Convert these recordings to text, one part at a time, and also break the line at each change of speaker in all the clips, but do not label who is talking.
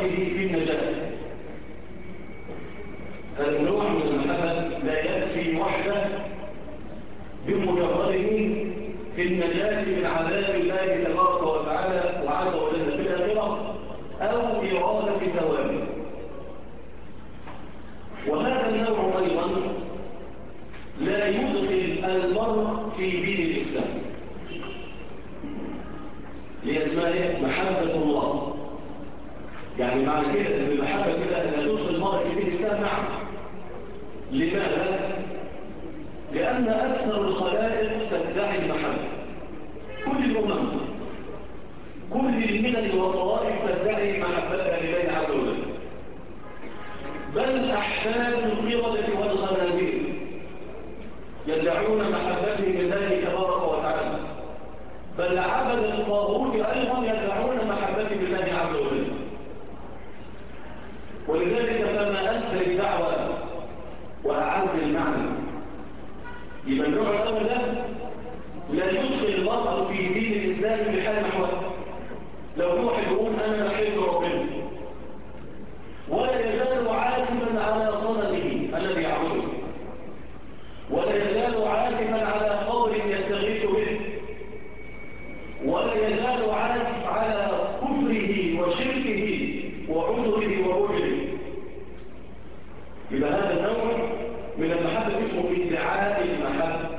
في النجاة. هذا النوع من المحبة لا يكفي وحده بمجرده في النجاة من عذاب الله تبارك وتعالى وعز وجل في الآخرة أو إرادة ثوابه. وهذا النوع أيضا لا يدخل المرء في دين الإسلام، لأسماء محبة الله. يعني معنى كده أن المحبة كده لا تدخل المرء في دين الإسلام. نعم. لماذا؟ لأن أكثر الخلائق تدعي المحبة. كل الأمم، كل الملل والطوائف تدعي محبتها لله عز وجل، بل أحفاد القردة والخنازير يدعون محبتهم لله تبارك وتعالى، بل عبد الطاغوت أيضا يدعون محبتهم لله عز وجل. ولذلك فما أسهل الدعوة وأعز المعنى. يبقى النوع الأول ده لا يدخل المرء في دين الإسلام بحال محور. لو واحد يقول أنا بحب ربنا ولا يزال عاكفا على صنمه الذي يعبده، ولا يزال عاكفا على قول يستغيث به، ولا يزال عاكف على كفره وشركه وعذره ووجره، يبقى هذا النوع من المحبة اسمه ادعاء المحبة.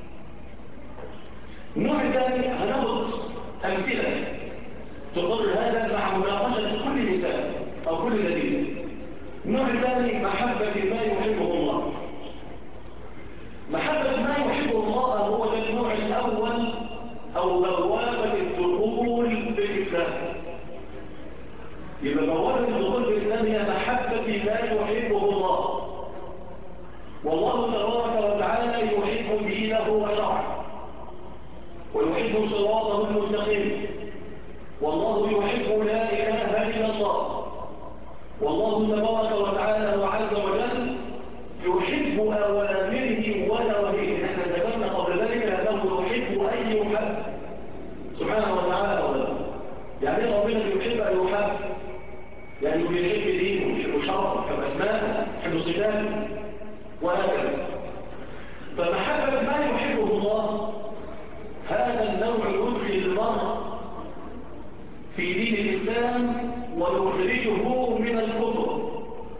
النوع الثاني هناخد أمثلة تقرر هذا مع مناقشة كل مثال أو كل دليل. النوع الثاني محبة ما يحبه الله. محبة ما يحبه الله هو ده النوع الأول أو بوابة الدخول بالإسلام. يبقى بوابة الدخول بالإسلام هي محبة ما يحبه الله. والله تبارك وتعالى يحب دينه وشرعه ويحب صراطه المستقيم، والله يحب لا إله إلا الله، والله تبارك وتعالى وعز وجل يحب أوامره ونواهيه. نحن ذكرنا قبل ذلك أنه يحب أن يحب سبحانه وتعالى. يعني ربنا يحب أن يحب، يعني يحب دينه، يحب شرعه، يحب أسماءه، يحب صفاته وهكذا. فمحبة ما يحبه الله هذا النوع يدخل المرء في دين الإسلام ويخرجه من الكفر.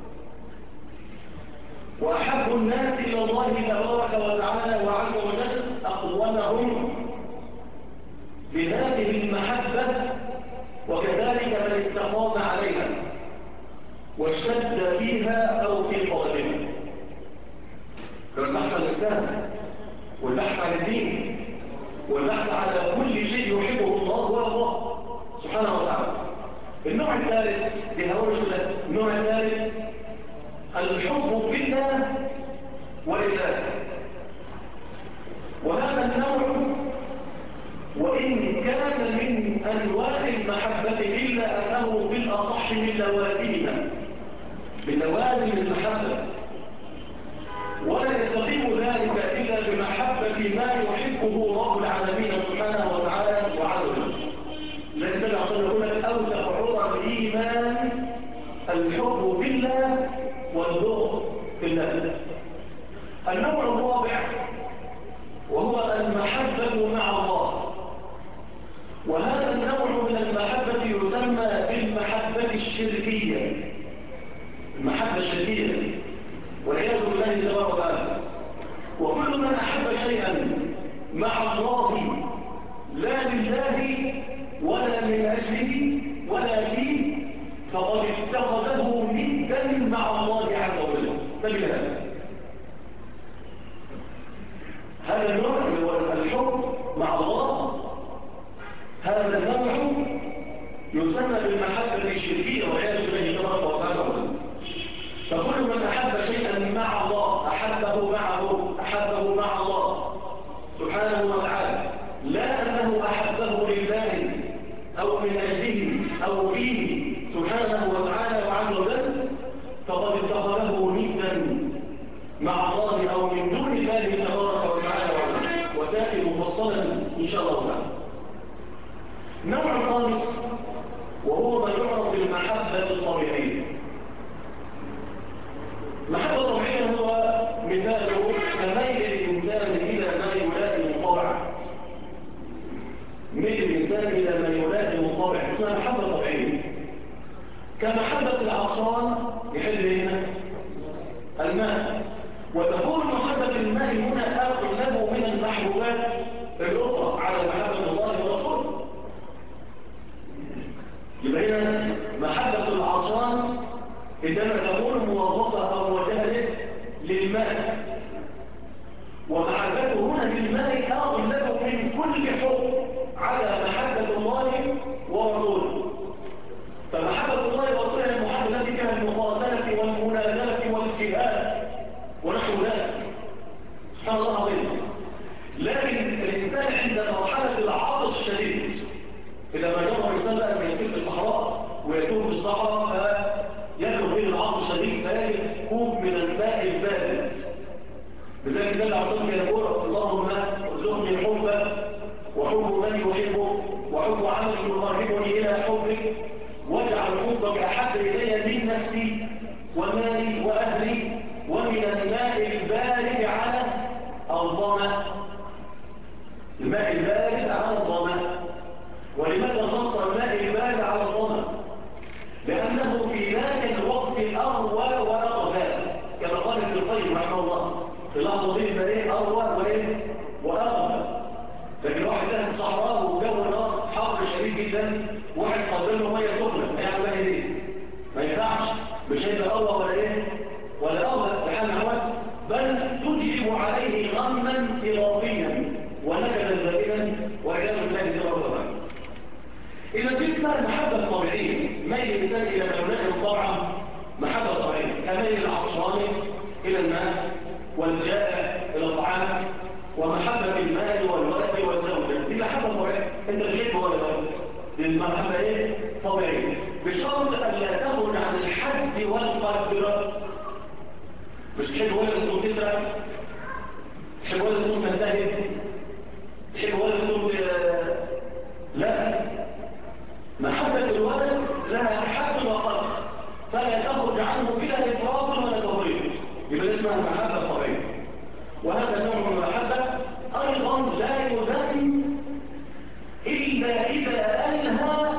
وأحب الناس إلى الله تبارك وتعالى وعز وجل أقومهم بهذه المحبة، وكذلك من استقام عليها واشتد فيها أو في طلبها. البحث عن الإسلام والبحث عن الدين والبحث على كل شيء يحبه الله هو الله سبحانه وتعالى. النوع الثالث النوع الثالث الحب في الله ولله. وهذا النوع وإن كان من أنواع المحبة إلا أنه في الأصح من لوازم المحبة، ولا يستقيم ذلك إلا بمحبة ما يحبه رب العالمين سبحانه وتعالى وعز وجل. لأن النبي صلى الله عليه وسلم أوثق عرى الإيمان الحب في الله والبغض في الله. النوع الرابع وهو المحبة مع الله، وهذا النوع من المحبة يسمى بالمحبة الشركية. المحبة الشركية والعياذ بالله تبارك وتعالى. وكل من أحب شيئا مع الله لا لله ولا من أجله ولا فيه فقد اتخذه ندا مع الله عز وجل. فبالله هذا النوع هو الحب مع الله، هذا النوع يسمى بالمحبة الشركية والعياذ بالله تبارك وتعالى. فكل من أحب شيئا مع الله أحبه مع الله سبحانه وتعالى، لا أنه أحبه لله أو من أجله أو فيه سبحانه وتعالى وعز وجل، فقد اتخذه ندا مع الله أو من دون الله تبارك وتعالى وسائل مفصلا إن شاء الله تعالى. النوع الخامس وهو ما يعرف بالمحبة الطبيعية. كمحبة العطشان يحب هنا الماء، وتكون محبة الماء هنا أغلب من المحبوبات الأخرى على محبة الله ورسوله. يبقى هنا محبة العطشان إنما تكون موظفة أو موجهة للماء، ومحبته هنا للماء أغلب من كل حب على محبة الله ورسوله. فمحبة الله ورسوله المحبة التي فيها المقاتلة والمنازلة والجهاد ونحو ذلك، سبحان الله العظيم. لكن الإنسان عند مرحلة العطش الشديد، إذا ما جرى الإنسان بقى أن يسير في الصحراء ويتوه في الصحراء فيبلغ به العطش الشديد فيجد كوب من الماء البارد. لذلك النبي عليه الصلاة والسلام يقول: اللهم ارزقني حبك وحب من يحبك وحب عمل يقربني إلى حبك، واجعل حبك أحب إلي من نفسي ومالي وأهلي ومن الماء البارد على الظمأ. الماء البارد على الظمأ. ولماذا خص الماء البارد على الظمأ؟ لأنه في ذاك الوقت أروى وأغفى، كما قال ابن القيم رحمه الله في لحظة دي ايه أروى وأغفى. لكن واحد كان في الصحراء والجو نار حر شديد جدا، واحد قدم له ميه سخنه، هيعمل بقى ايه؟ ما ينفعش، مش هيبقى اروى ولا اغفى بحال احوال، بل تجلب عليه غما اضافيا ونكدا زائدا والعياذ بالله جل وعلا. إذا دي اسمها المحبة الطبيعية، ميل الإنسان إلى مولاه طبعا محبة طبيعية، كميل العطشان إلى الماء والجائع إلى الطعام، ومحبة المال والولد والزوجة، دي محبة طبيعية، أنت تحب ولا لا؟ دي المحبة إيه؟ طبيعية، بشرط أن لا تخرج عن الحد والقدر. مش تحب ولد تكون تسرق، تحب ولد تكون تنتهب، تحب ولد تكون لا، محبة الولد لها حد وقدر، فلا تخرج عنه بلا إفراط ولا تفريط، يبقى اسمها المحبة الطبيعية. وهذا نوع من المحبة أيضا لا يذم إلا إذا ألهى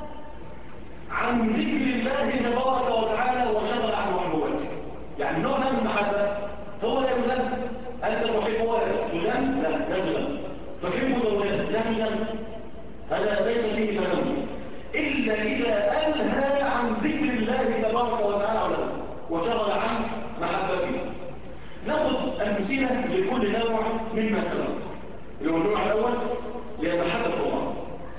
عن ذكر الله تبارك وتعالى وشغل عن محبوباته. يعني نوع من المحبة هو لا يذم. أنت تحب ولد تذم؟ لا تذم. تحب زوجات لا تذم، هذا ليس فيه تذم إلا إذا ألهى عن ذكر الله تبارك وتعالى وشغل عن محبته. نأخذ أمثلة لكل نوع مما سبق. النوع الأول هي محبة الله.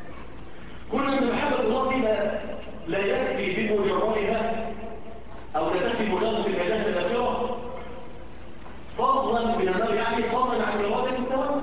كنا أن محبة الله لا يكفي بمجردها أو لا تكفي مجرد النجاة الآخرة فضلا من النار، يعني فضلا عن إرادة السواء.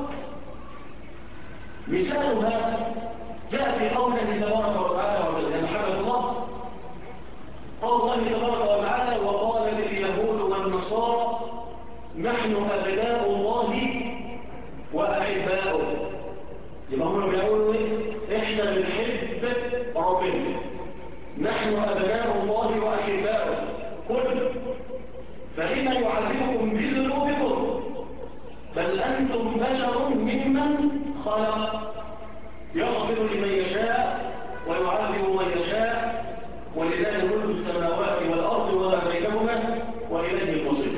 مثالها جاء في قوله تبارك وتعالى وسلم محبة الله، قول الله تبارك وتعالى: وقالت اليهود والنصارى نحن أبناء الله وأحباؤه. يبقى هم بيقولوا إيه؟ إحنا بنحب ربنا، نحن أبناء الله وأحباؤه. كل فلما يعذبكم بذنوبكم بل أنتم بشر ممن خلق، يغفر لمن يشاء ويعذب من يشاء، ولله ملك السماوات والأرض وما بينهما وإليه المصير.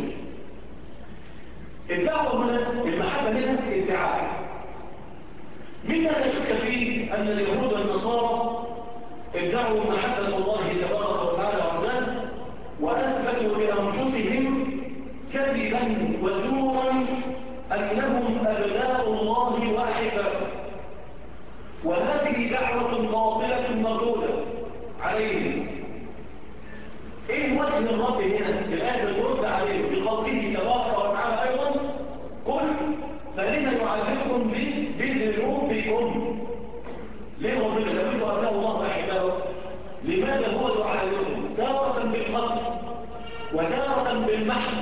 الدعوة هنا، المحبة هنا ادعاء. مما لا شك فيه أن اليهود والنصارى ادعوا محبة الله تبارك وتعالى وعزاه، وأثبتوا لأنفسهم كذبا وزورا أنهم أبناء الله وأحباؤه، وهذه دعوة باطلة مردودة عليهم. ايه وجه الرد هنا؟ الآية بترد عليهم بقوله تبارك وتعالى أيضا: قل فلما يعذبكم بذنوبكم. ليه ربنا لم أبناء الله وأحباؤه؟ لماذا هو يعذبكم تارة بالقتل وتارة بالمحن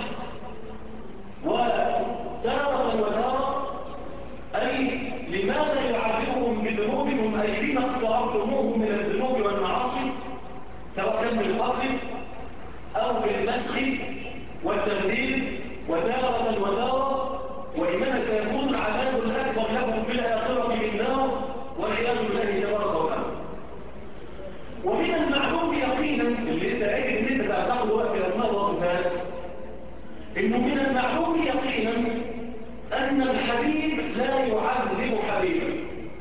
وتارة أي لماذا يعذبكم بذنوبكم أي بما اقترفتموه من الذنوب والمعاصي، سواء كان بالقتل أو بالمسخ والتبذير وتارة، وإنما سيكون العذاب الأكبر لكم في الآخرة بالنار والعياذ بالله تبارك وتعالى. ومن المعلوم يقينا يقينا اللي انت قايل ان انت تعتقد وقت الاسماء والصفات، انه من المعلوم يقينا ان الحبيب لا يعذب حبيبه.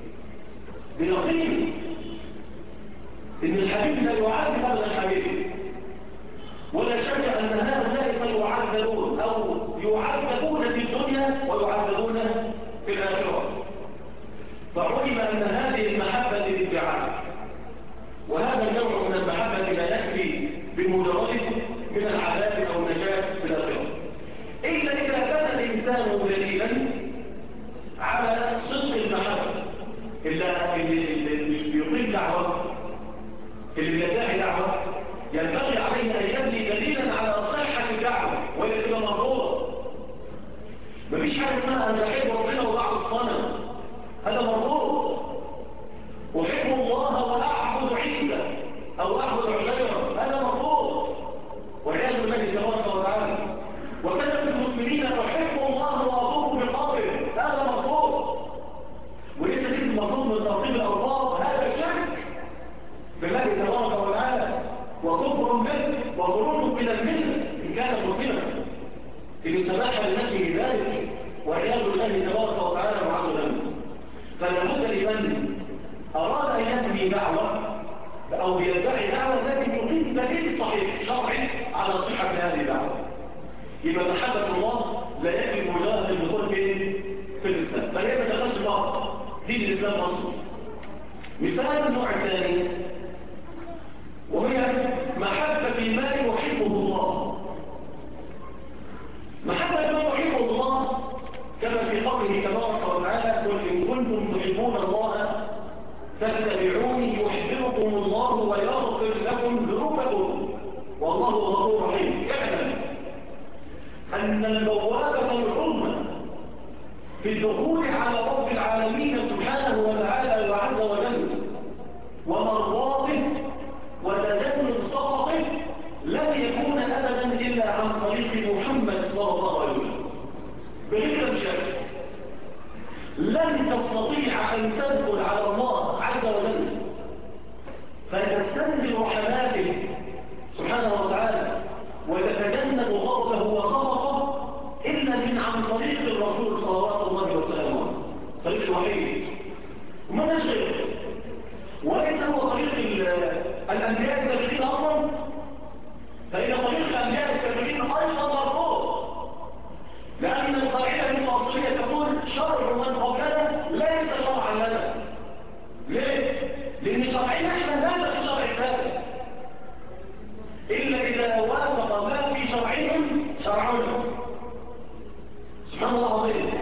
بيقين ان الحبيب لا يعذب ابدا حبيبه، ولا شك ان هؤلاء سيعذبون او يعذبون في الدنيا ويعذبون في الاخره. فعلم ان هذه المحبه للادعاء، وهذا النوع من المحبه لا يكفي بمجرده من العذاب او النجاه في الاخره، الا اذا كان الانسان دليلا على صدق المحبه. اللي يطيب دعوه، اللي بيدعي دعوه، ينبغي عليه ان يبني دليلا على صحه الدعوه وهي تبقى مرفوضه. مفيش حاجه اسمها انا بحب ربنا وبعبد الصنم، هذا مرفوض. احب الله واعبد عيسى او اعبد عزيرا، هذا مرفوض والعياذ بالله تبارك وتعالى. وكذلك المسلمين احب الله واطوف بقبره، هذا مرفوض. وليس دي المفروض من ترتيب الالفاظ، هذا شرك بالله تبارك وتعالى وكفر به وخروج من المله ان كان مسلما، ان سمح لنفسه ذلك والعياذ بالله تبارك وتعالى وعز وجل. فلا بد لمن اراد ان يبني دعوه او يدعي دعوه لكن يقيم دليل صحيح شرعي على صحه هذه الدعوه. يبقى محبه الله لا يجب مجرد الدخول في الاسلام، بل هي ما دخلش بعض دين الاسلام اصلا. مثال النوع الثاني وهي محبه ما يحبه الله. محبه ما يحبه الله كما في قوله تبارك وتعالى: قل ان كنتم تحبون الله فاتبعوني يحببكم الله ويغفر لكم ذنوبكم والله غفور رحيم. اعلم ان البوابه العظمى في الدخول على رب العالمين سبحانه وتعالى وعز وجل ومرضاته وتجنب سخطه لن يكون ابدا الا عن طريق محمد صلى الله عليه وسلم. بغير شك لن تستطيع ان تدخل على الله عز وجل فتستنزل رحماته سبحانه وتعالى وتتجنب غضبه وسخطه الا من عن طريق الرسول صلوات الله وسلامه، طريق الوحيد وما نشغل. وليس هو طريق الانبياء السابقين اصلا، فان طريق الانبياء السابقين ايضا مرفوض، لان القاعده المتاصليه تقول شرع من قبلنا ليس شرعا لنا. ليه؟ لان شرعنا احنا لا في شرع السابق الا اذا وافق ما في شرعهم شرعنا. سبحان الله العظيم.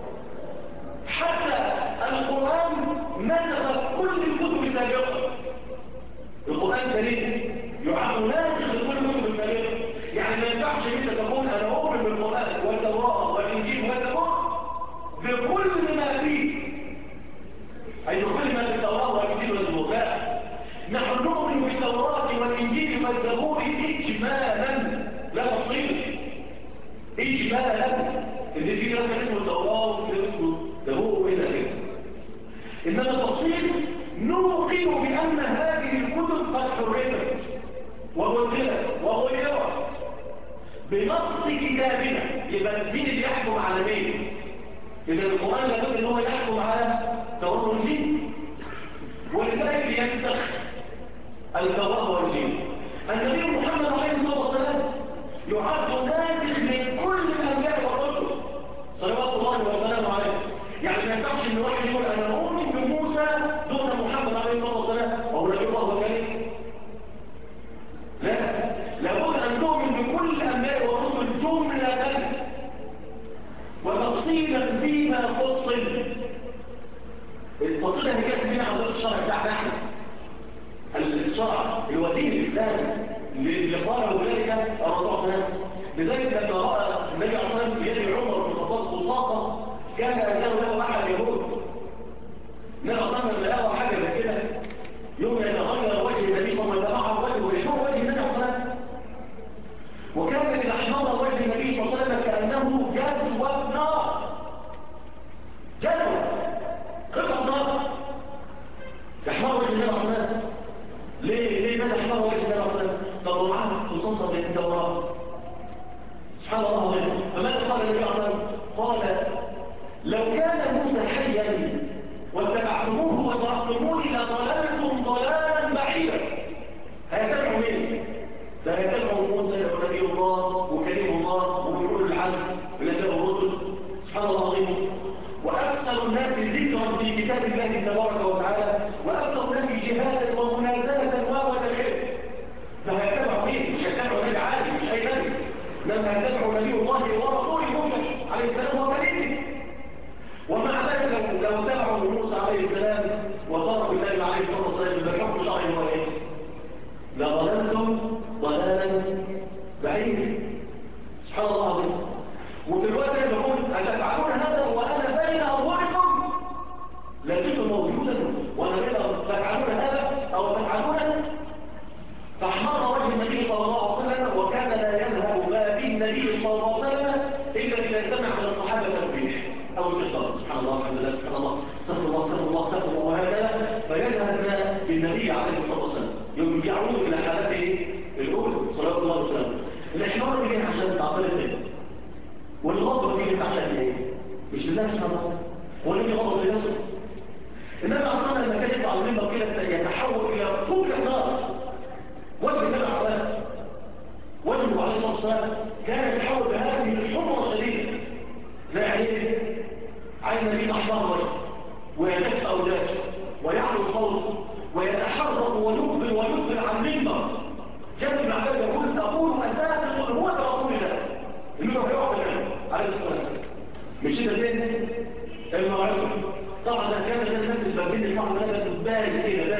حتى القرآن نسخ كل الكتب السابقة. القرآن الكريم يعد ناسخ لكل الكتب السابقة. يعني ما ينفعش انت تقول انا اؤمن بالقرآن والتوراة والانجيل والزبور بكل ما فيه، اي بكل ما في التوراة والانجيل والزبور. لا، نحن نؤمن بالتوراة والانجيل والزبور اجمالا لا تفصيلا، اجمالا. اللي فيه كلام اسمه التوراة وكلام اسمه زبور والى اخره. انما التفصيل نوقن بان هذه الكتب قد حرمت وبدلت وغيرت بنص كتابنا. يبقى مين اللي يحكم على مين؟ اذا القران لابد ان هو يحكم على التوراه والانجيل، ولذلك ينسخ التوراه والانجيل. النبي محمد عليه الصلاه والسلام يعد ناسخ من كل الانبياء والرسل صلوات الله وسلامه عليه. يعني ما ينفعش ان واحد يقول انا اؤمن بموسى دون محمد عليه الصلاه والسلام او نبي الله وكريم. لا، لابد ان تؤمن بكل الانبياء والرسل جمله وتفصيلا فيما فصل. التفصيل اللي جت بينا عن الشرع بتاعنا احنا، الشرع اللي هو دين الاسلام اللي قاله ذلك الرسول صلى الله عليه وسلم. لذلك لما راى النبي صلى الله عليه وسلم في يد عمر بن الخطاب قصاصه كان يأتاه له احد اليهود. النبي صلى الله عليه وسلم لما يرى حاجه زي كده يوم يتغير وجه النبي صلى الله عليه وسلم ويتبعه وجهه ويحمر وجه النبي صلى الله عليه وسلم. وكان اذا احمر وجه النبي صلى الله عليه وسلم كانه جذوه نار، جذوه قطعه نار يحمر وجه النبي صلى الله عليه وسلم. ليه ماذا احمر وجه النبي صلى الله عليه وسلم؟ لا يتبعوا موسى ونبي الله وكريم الله ويقول العزم الأنبياء والرسل سبحان الله العظيم. وأكثر الناس ذكرا في كتاب الله تبارك وتعالى، وأكثر الناس جهادا ومنازلة وتخير. فهيتبعوا مين؟ مش هيتبعوا نبي عادي، مش أي نبي، إنما هيتبعوا نبي الله ورسوله موسى عليه السلام وكريمه. ومع ذلك لو تبعوا موسى عليه السلام وتركوا النبي عليه الصلاة والسلام بالحكم الشرعي هو إيه؟ لضللتم ضلالا بعيدا. سبحان الله العظيم. وفي الوقت اللي بقول أتفعلون هذا وأنا بين أظهركم لازلت موجودا وأنا بين تفعلون هذا أو تفعلون. فاحمر وجه النبي صلى الله عليه وسلم، وكان لا يذهب ما به النبي صلى الله عليه وسلم إلا إذا سمع من الصحابة تسبيح أو استغفار سبحان الله الحمد لله سبحان الله استغفر الله استغفر الله استغفر الله وهكذا. فيذهب بالنبي عليه الصلاة والسلام يعود إلى حالته الأولى صلى الله عليه وسلم. الإحمار بيه عشان تعطل منه، والغضب بيه عشان ايه؟ مش لله سبحانه وتعالى، هو اللي غضب لنفسه. إنما أصلا لما كان يطلع المنبر كده يتحول إلى طول النار. وجه النبي عليه الصلاة وجهه عليه الصلاة والسلام كان يتحول بهذه الحمرة الشديدة زي عين النبي أحمر وجهه ويدف أولاده ويعلو صوته ويتحرك ويقبل ويقبل عن المنبر. جاب ابن عباس يقول أقول أساسا هو رسول الله اللي هو يقعد النبي عليه الصلاة والسلام. مش ده فين؟ الموعظة. طبعا كان الناس الباردين اللي يطلعوا منها بارد كده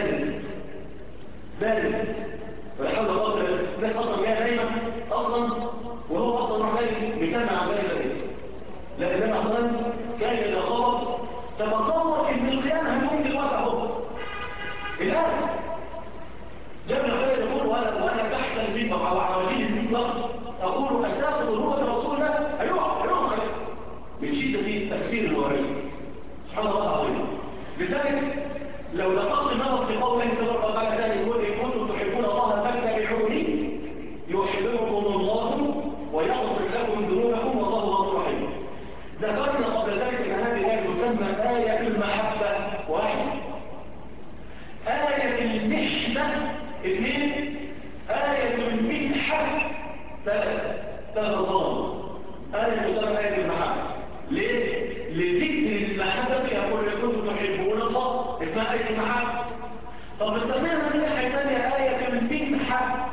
بارد ولا حول ولا قوة. الناس اصلا جايه نايمه اصلا، وهو اصلا راح جاي بيكمل على بالي. لا النبي اصلا كان اذا خبط تتصور ان القيامه هتقوم دلوقتي اهو الان. جاب الخير يقول وانا تحت المنبر على عراجيل المنبر اقول اساسا هو رسول الله هيقع عليه من شده تفسير الوحي. سبحان الله العظيم. لذلك لو دققت النظر في قوله تبارك وتعالى ثاني يقول إن كنتم تحبون الله فاتبعوني يحببكم الله ويغفر لكم ذنوبكم والله غفور رحيم. ذكرنا قبل ذلك ان هذه الآية تسمى آية المحبة واحد، آية المحنة اثنين، آية المنحة ثلاثة ظلم. آية تسمى آية المحبة ليه؟ لذكر المحبة يقول إن كنتم تحبون الله اسمها آية المحبة. طب نسميها من الناحية الثانية آية المنحة.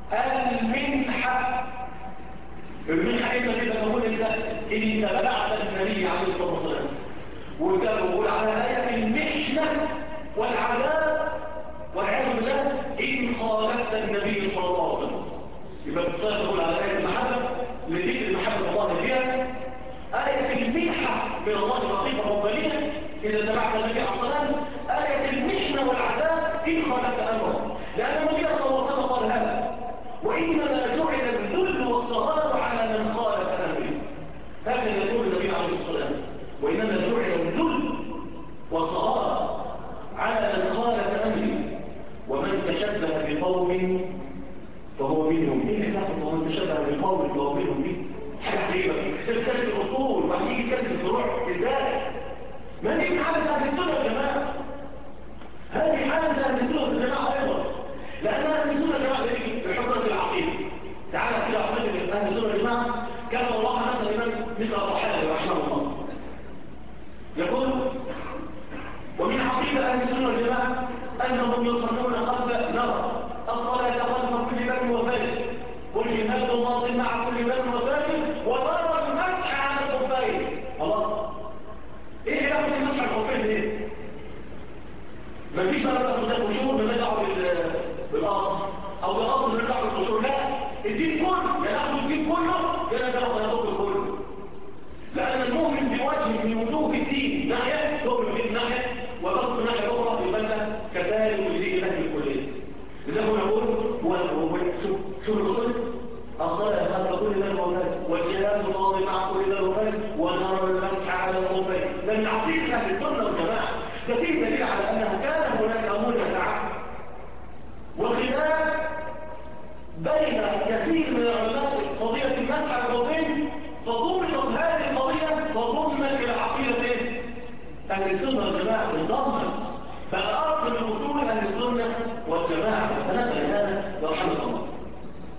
المنحة إنت كده تقول إن تبعت النبي عليه الصلاة والسلام، وكان بيقول على آية المحنة والعذاب والعياذ بالله إن خالفت النبي صلى الله عليه وسلم. يبقى في الصلاة تقول على آية المحبة لذكر محبة الله بها، آية المنحة من الله الرقيق الربانية إذا تبعت النبي عليه الصلاة والسلام، آية المحنة والعذاب إن خالفت أمره. لأن النبي صلى الله عليه وسلم قال هذا وإنما جعل الذل والصغار على من خالف أمره. هكذا يقول النبي عليه الصلاة والسلام وإنما جعل الذل والصغار على من خالف أمره ومن تشبه بقوم فهو منهم. إيه علاقة ومن تشبه بقوم فهو منهم دي؟ حاجة غريبة. تتكلم في الأصول وهتيجي تتكلم في الفروع إزاي؟ ما دي من حالة أهل السنة يا جماعة. هذه حالة أهل السنة يا جماعة أيضا، لأن أهل السنة يا جماعة دي بحضرة العقيدة. تعالى كده عقيدة أهل السنة يا جماعة. كان الله مثلا إمام مثل الضحاك رحمه الله يقول ومن عقيدة أهل السنة يا جماعة أنهم يصلون خلف نار الصلاة خلف كل باب وفاجر والجهاد الماضي مع كل باب وفاجر وترى المسح على الخفين. الله ايه علاقه المسح على الخفين ليه؟ مفيش بقى تصديق قشور بندعوا بالاصل او بالاصل بندعوا بالقشور. لا الدين كله يا ناخد الدين كله يا ناخد كله. لان المؤمن بوجه من وجوه الدين ناحيه تؤمن بالدين ناحيه وتطلب ناحيه اخرى يبقى انت كذلك ويجي لك الكليه. لذلك نقول هو شو الرسول الصلاة خلف كل من وفاته والجهاد الماضي مع كل من وفاته ونرى المسح على الخفين. لم نعطيك أهل السنة والجماعة. ده فيه دليل على أنها كان هناك منازعة وخلاف بين كثير من العلماء قضية المسح على الخفين، فضمت هذه القضية فضمت إلى عقيدة أهل السنة والجماعة بالضمن بقى أصل من أصول أهل السنة والجماعة. فنبه لهذا رحمه الله.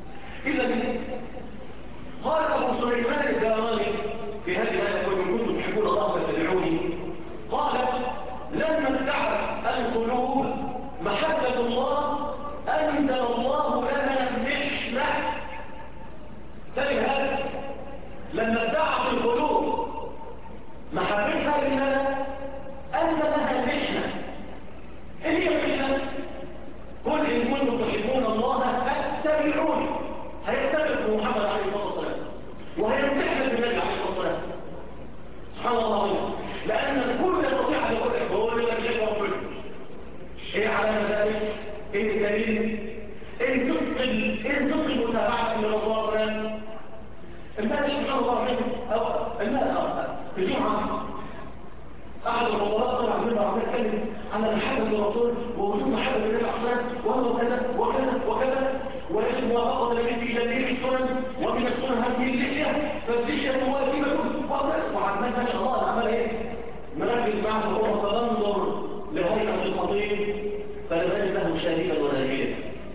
فرعون هيختلف بمحمد عليه الصلاة والسلام وهيمتحن بالنبي عليه الصلاة والسلام. سبحان الله العظيم. لأن الكل يستطيع أن يقول لك هو اللي بيحب ربنا. إيه علامة ذلك؟ إيه الدليل؟ إيه صدق المتابعة من الرسول صلى الله عليه وسلم؟ امبارح سبحان الله العظيم أو امبارح في الجمعة أحد الفضلاء طلع منه عم يتكلم عن محبة الرسول ووجود محبة النبي عليه الصلاة والسلام وهو كذا وكذا وكذا ويجب موافقة النبي في جميع السنن ومن السنن هذه اللحية فاللحية واجبة وعمال ما شاء الله عمل ايه؟ مركز معه فهو تنظر لهيئة الخطيب فلم يجد له شريكا ولا نبيا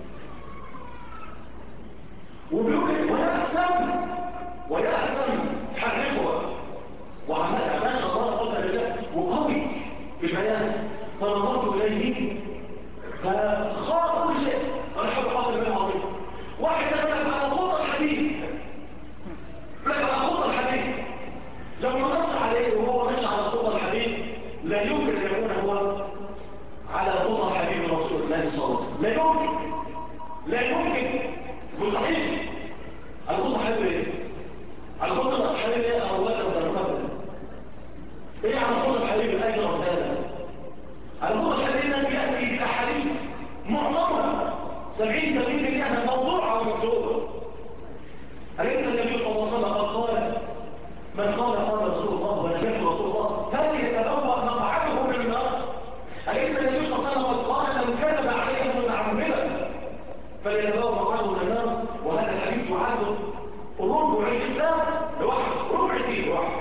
وبيقول ويأسم حقيقها وعمال ما شاء الله قدر الله وقوي في البيان فنظرت إليه فخاض كل شيء أنا حب قاتل من العظيم واحد لك على خطى الحديث لك على خطى الحديث لو نظرت عليه وهو ماشي على خطى الحديث لا يمكن أن يكون هو على خطى حبيب رسول الله صلى الله عليه وسلم لا يمكن مستحيل. على خطى حبيب ايه؟ على خطى الحبيب ايه أرواد ولا مفضل ايه على خطى الحبيب الأجر هذا على خطى الحبيب الذي يأتي بأحاديث معظمة 70-80% من موضوع أو مكتوب. أليس النبي صلى الله عليه وسلم قال من قال رسول الله ولم يكن رسول الله فليتبوأ مقعده من النار. أليس النبي صلى الله عليه وسلم قال لو كذب عليه متعمدا فليتبوأ مقعده من النار. وهذا الحديث يعد ربع الإسلام لوحده ربع الدين لوحده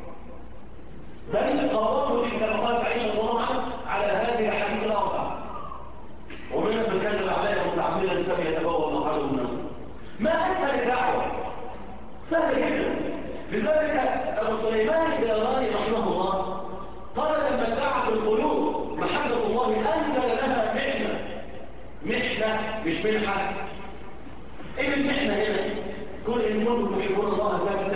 بل قرروا كما قال عائشة رضي الله عنها على هذه الأحاديث الأربعة ومن من كذب عليه متعمدا فليتبوأ مقعده من النار. ما أسهل الدعوة سهل جدا. لذلك أبو سليمان الديلاني رحمه الله قال لما دعا بالقلوب محبة الله أنزل لها محنة مش منحة. إيه المحنة هنا؟ قل إن كنتم تحبون الله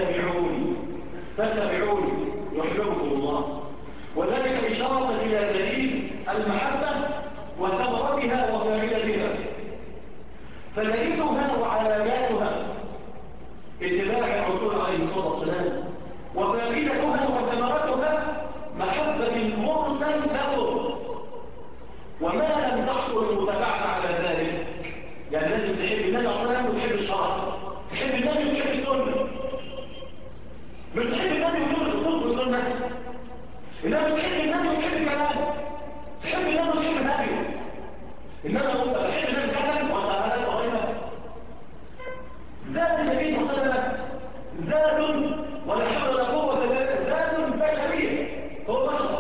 فاتبعوني يحببكم الله. وذلك إشارة إلى دليل المحبة وثمرتها وفائدتها. فدليلها وعلاماتها اتباع الرسول عليه الصلاة والسلام وفائدتها وثمرتها محبة المرسل له. وما لم تحصل المتابعة على ذلك يعني لازم تحب النبي عليه الصلاة والسلام وتحب الشرع تحب النبي وتحب السنة مش تحب النبي وتحب السنة إنما تحب النبي وتحب كلامه تحب النبي وتحب النبي إنما أقول بحب النبي زادا وتعالى وغيرها ذات النبي صلى الله عليه وسلم ذات ولا حول ولا قوة إلا بالله ذات بشرية هو بشر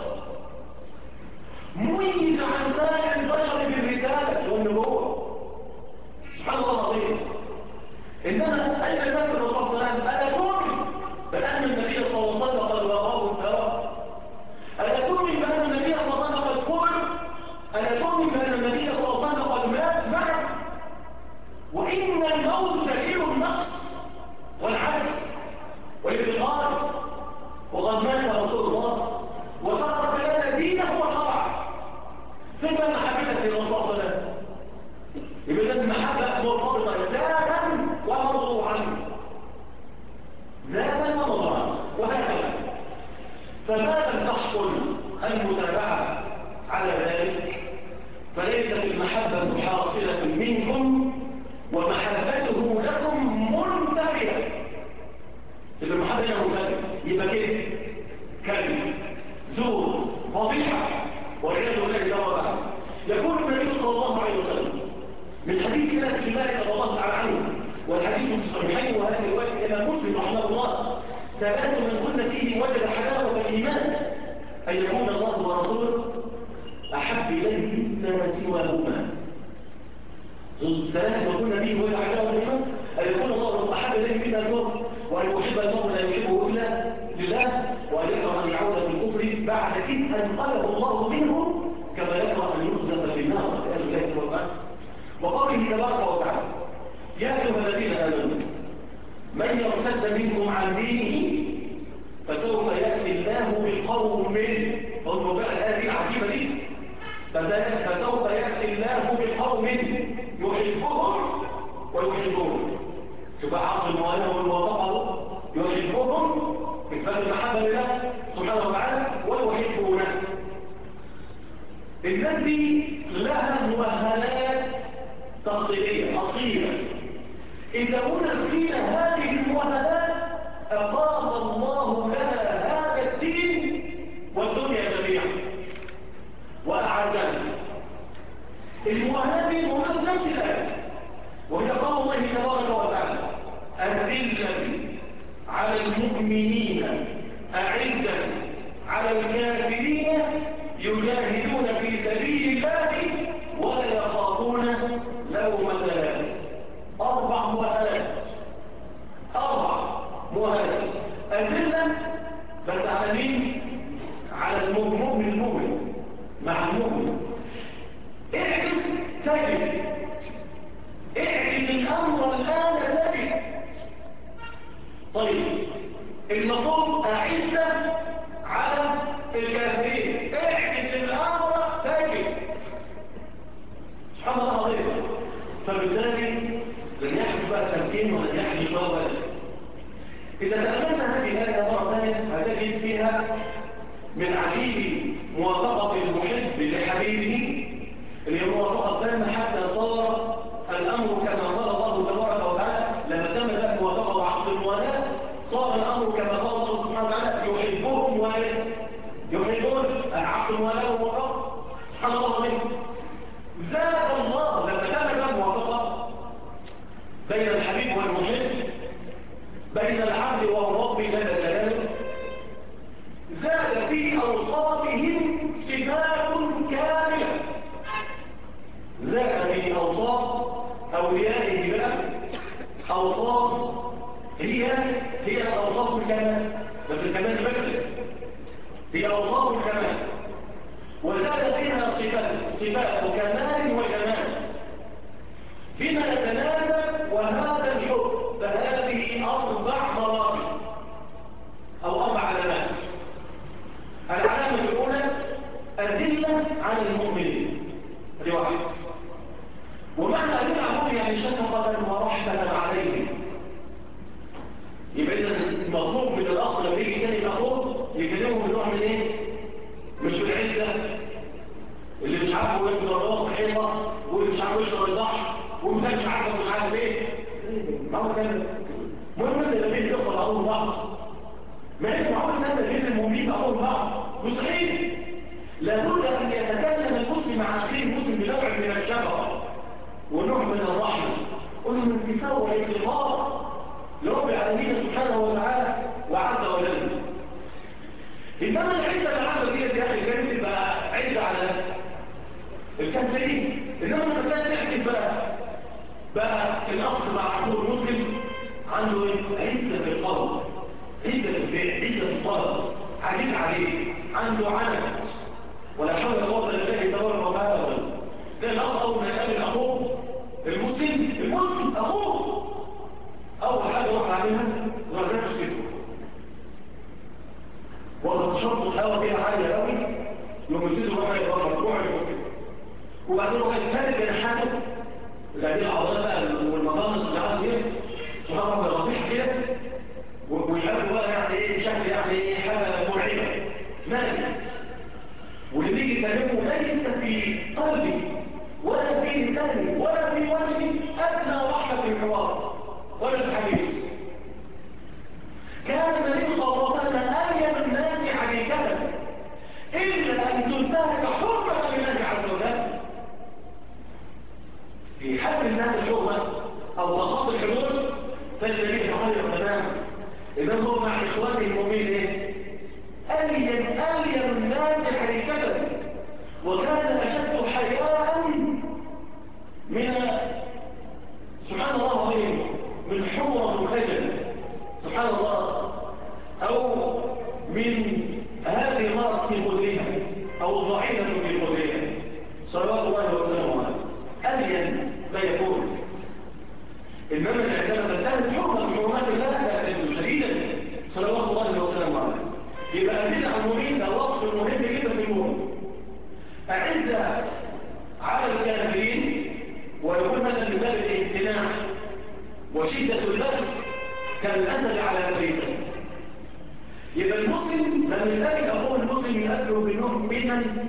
مميز عن سائر البشر بالرسالة والنبوة سبحان الله العظيم. إنما أين ذات الرسول صلى الله عليه وسلم ألا تؤمن بأن النبي صلى الله عليه وسلم قد وقاه الثراء ألا تؤمن بأن النبي صلى الله عليه وسلم قد قبل ألا تؤمن بأن النبي صلى الله عليه وسلم قد مات معه وإن الموت دليل النقص والعجز والافتقار وقد مات رسول الله وترك لنا دينه وطبعه ثم محبتك للرسول صلى الله عليه وسلم يبقى المحبة مرتبطة ذاتا وموضوعا وهكذا. فما لم تحصل المتابعة على ذلك فليست المحبة حاصلة منكم ومحبته لكم منتهية. يبقى المحبة هنا منتهية يبقى كده كذب زور فضيحة والعياذ بالله تعالى. يقول النبي صلى الله عليه وسلم من حديث انس بن مالك رضي الله تعالى عنه والحديث في الصحيحين وهذه الروايه الامام مسلم رحمه الله ثلاث من كن فيه وجد حلاوه الايمان ان يكون الله ورسوله احب اليه مما سواهما. ثلاث من كن فيه وجد حلاوه الايمان ان يكون الله احب اليه مما سواهما وان يحب المرء لا يحبه الا لله وان يكره ان يعود في الكفر بعد اذ انقذه الله منه كما يكره ان يقذف في النار والعياذ بالله تعالى. وقوله تبارك وتعالى يا ايها الذين امنوا من يرتد منكم عن دينه فسوف ياتي الله بقوم انظروا بقى الايه دي العجيبه دي فسوف ياتي الله بقوم يحبهم ويحبون. تبقى عقل الموالاه والموافقه يحبهم إثبات المحبة لله سبحانه وتعالى ويحبونه. الناس دي لها مؤهلات تفصيلية أصيلة، إذا وجد فينا هذه المؤهلات أقام الله لنا هذا الدين والدنيا جميعا وأعزنا. المؤهلات دي موجودة في نفس الآية، وهي قول الله تبارك وتعالى: أذلة على المؤمنين أعزة على الكافرين يجاهدون في سبيل الله ولا يخافون لومة لائم. 4 مؤهلات، 4 مؤهلات. أذلة بس على مين؟ على المؤمن مع المؤمن. اعكس تجد، اعكس الأمر الآن تجد. طيب المطلوب أعزة على الكافرين، اعكس الأمر تجد. سبحان الله العظيم. فبالتالي لن يحدث بقى تمكين ولن يحدث بقى. إذا تأملنا هذه الآية مرة ثانية هتجد فيها من عجيب موافقة المحب لحبيبه، اللي هي موافقة تامة حتى صار الأمر كما قال الله تبارك وتعالى. لما تم بقى موافقة وعقد الموالاه صار الأمر كما قال الله سبحانه وتعالى: يحبهم ويحبون. عقد الموالاه والموافقة سبحان الله العظيم. زاد الله لما تم بقى موافقة بين الحبيب والمحب، بين العبد والرب جل جلاله، زاد في أوصافهم صفات كاملة. زاد في أوصاف أوليائه بقى أوصاف هي أوصاف الكمال، بس الكمال البشري هي أوصاف الكمال، وزاد فيها صفات كمال وجمال بما يتناسب. وهذا الحب فهذه 4 مراتب أو 4 علامات. العلامة الأولى أدلة على المؤمنين، دي واحد. ومعنى أدلة على المؤمنين يعني شفقة ورحمة عليهم. يبقى إذا المطلوب من الأخ لما يجي يكلم أخوه يكلمه بنوع من إيه؟ مش بالعزة اللي مش عارفه ياخد رباط في حيطة واللي مش عارفه يشرب البحر وانت مش عارفه مش عارف ايه. معقول كلمة مهم انت لما يجي يدخل بعضهم بعض، ما انت معقول كلمة بين المؤمنين بعضهم بعض مستحيل. لابد ان يتكلم المسلم مع اخيه المسلم بنوع من الشفقة ونوع من الرحمة ونوع من التساوي والافتقار لرب العالمين سبحانه وتعالى وعز وجل. انما العزة العامة دي يا اخي الكريم تبقى عزة على الكافرين. انما لما كانت تحدث بقى الاخ مع اخوه المسلم عنده عزة في القلب، عزة في الفعل، عزة في الطلب، عزيز عليه، عنده عنب ولا حول ولا قوة الا بالله تبارك وتعالى. ده الاخ اول ما يقابل اخوه المسلم اخوه اول حاجه يروح عاملها يروح نفس صدره وقت شرط الهواء كده عاليه قوي يوم يزيد يروح يبقى مرفوع لفوق، وبعدين يروح يتكلم جناحاته اللي هذه العضلات بقى والمغامس اللي عنده كده سبحان الله الرفيع كده، ويقابله بقى يعني ايه شكل يعني ايه حاجه مرعبه مالك. واللي بيجي يكلمه ليس في قلبي ولا في لساني ولا في وجهي ادنى رحمه في الحوار ولا الحديث. كان النبي صلى الله عليه وسلم ألين الناس حديثا إلا أن تنتهك حرمة لله عز وجل. في حد الناس الحرمة أو تخطي الحدود فالنبي خير تماما. إذا هو مع إخوانه المؤمنين إيه؟ ألين الناس حديثا، وكان أشد حياء من سبحان الله العظيم من حمرة الخجل سبحان الله، أو من هذه المرض في خدرها أو ضعيفة في خدرها صلوات الله وسلامه عليه ألين ما يكون. إنما عندما تنتهي حرمة من حرمات الله لا تجد شديدا صلوات الله وسلامه عليه. يبقى أدلة على المؤمنين ده وصف مهم جدا في المؤمن. أعزة على الكافرين ويكون هذا من باب الامتناع وشدة البأس كالأسد على فريسة. يبقى المسلم لما يلاقي أخوه المسلم يقابله بنوع من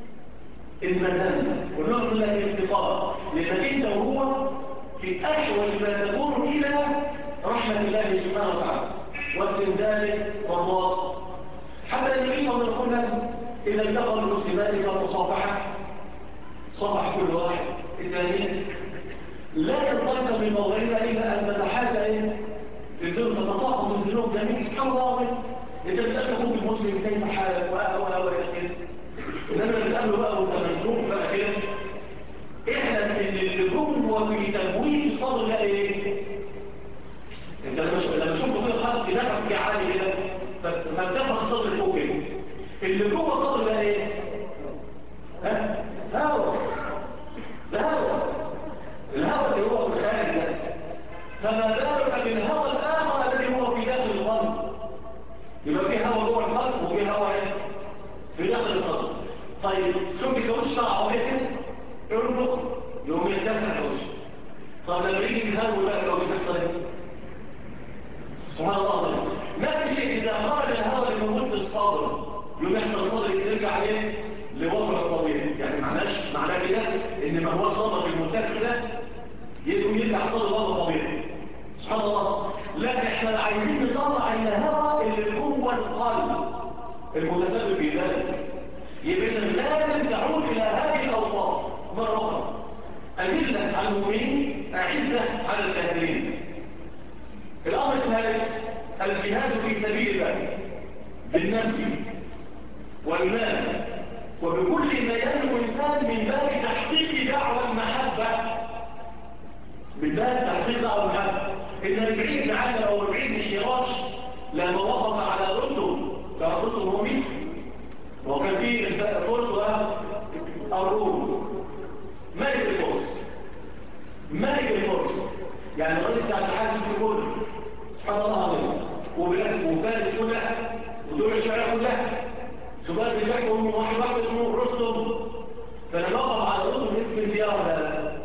المنام ونوع من الافتقار، لأنك أنت وهو في أحوج ما تكون إلى رحمة الله سبحانه وتعالى واستنزال مرضاه. حتى النبي صلى الله عليه وسلم إذا التقى المسلمان فتصافحا صفح كل واحد الثاني، لا ينصرف من موضعنا إلا أن تتحدى الذنوب تتساقط الذنوب جميعا. سبحان الله العظيم، إذا بتقابل أخوك المسلم كيف حالك وإلى كده، إنما لما بتقابله بقى وأنت منتوف بقى كده، اعلم إن اللي جوه في تمويل الصدر ده إيه؟ أنت لما شفت كده خط نفسك عالي كده فبتاخد الصدر فوق كده، اللي جوه الصدر ده إيه؟ ها؟ هوا. ده هوا. الهوا اللي هو في الخارج ده، فما بالك بالهوا الآخر الذي هو في داخل القلب. يبقى في هوا جوه القلب وفي هوا في داخل الصدر. طيب شوف الكاوتش بتاع عربيه كده، اربط يوم يتسع الكاوتش. طب لما يجي يهوي بقى الكاوتش يحصل ايه؟ سبحان الله العظيم. نفس الشيء اذا خرج الهواء اللي موجود في الصدر يوم يحصل الصدر يرجع عليه لوضعه الطبيعي. يعني معناه كده ان ما هو الصدر المنتفخ ده يقوم يرجع الصدر لوضعه طبيعي. سبحان الله. لا احنا عايزين نطلع الهواء اللي جوه القلب المتسبب في ذلك. يبقى لازم تعود الى هذه الاوصاف مره اخرى: اذله على المؤمنين، اعزه على الكافرين. الامر الثالث: الجهاد في سبيل الله بالنفس والمال وبكل ما يملك الانسان من باب تحقيق دعوى المحبه. من باب تحقيق دعوى المحبه. ان 40 بن عامر او 40 بن حراش لما وقف على رسل، كان رسل هو مين؟ وكان فيه الفرس والروم. ملك الفرس، ملك الفرس يعني الرئيس بتاع الاتحاد كله. سبحان الله العظيم. وفارس كلها ودول الشعراء كلها. شباب البحثهم واحد واحد اسمه رستم. فلما وقف على رستم اسم الديار هذا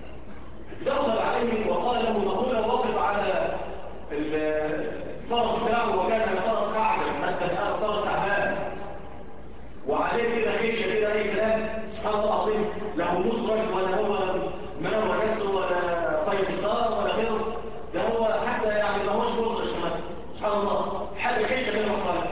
دخل عليه وقال له مقوله وقف على الفرس بتاعه، وكان الفرس قاعدا حتى الان فرس تعبان وعليه كده خيشه كده اي كلام. سبحان الله العظيم. له مسرج ولا هو منور نفسه ولا فايف ستار ولا غيره، ده هو حتى يعني ما هوش مسرج كمان. سبحان الله. حاجه خيشه كده محترمه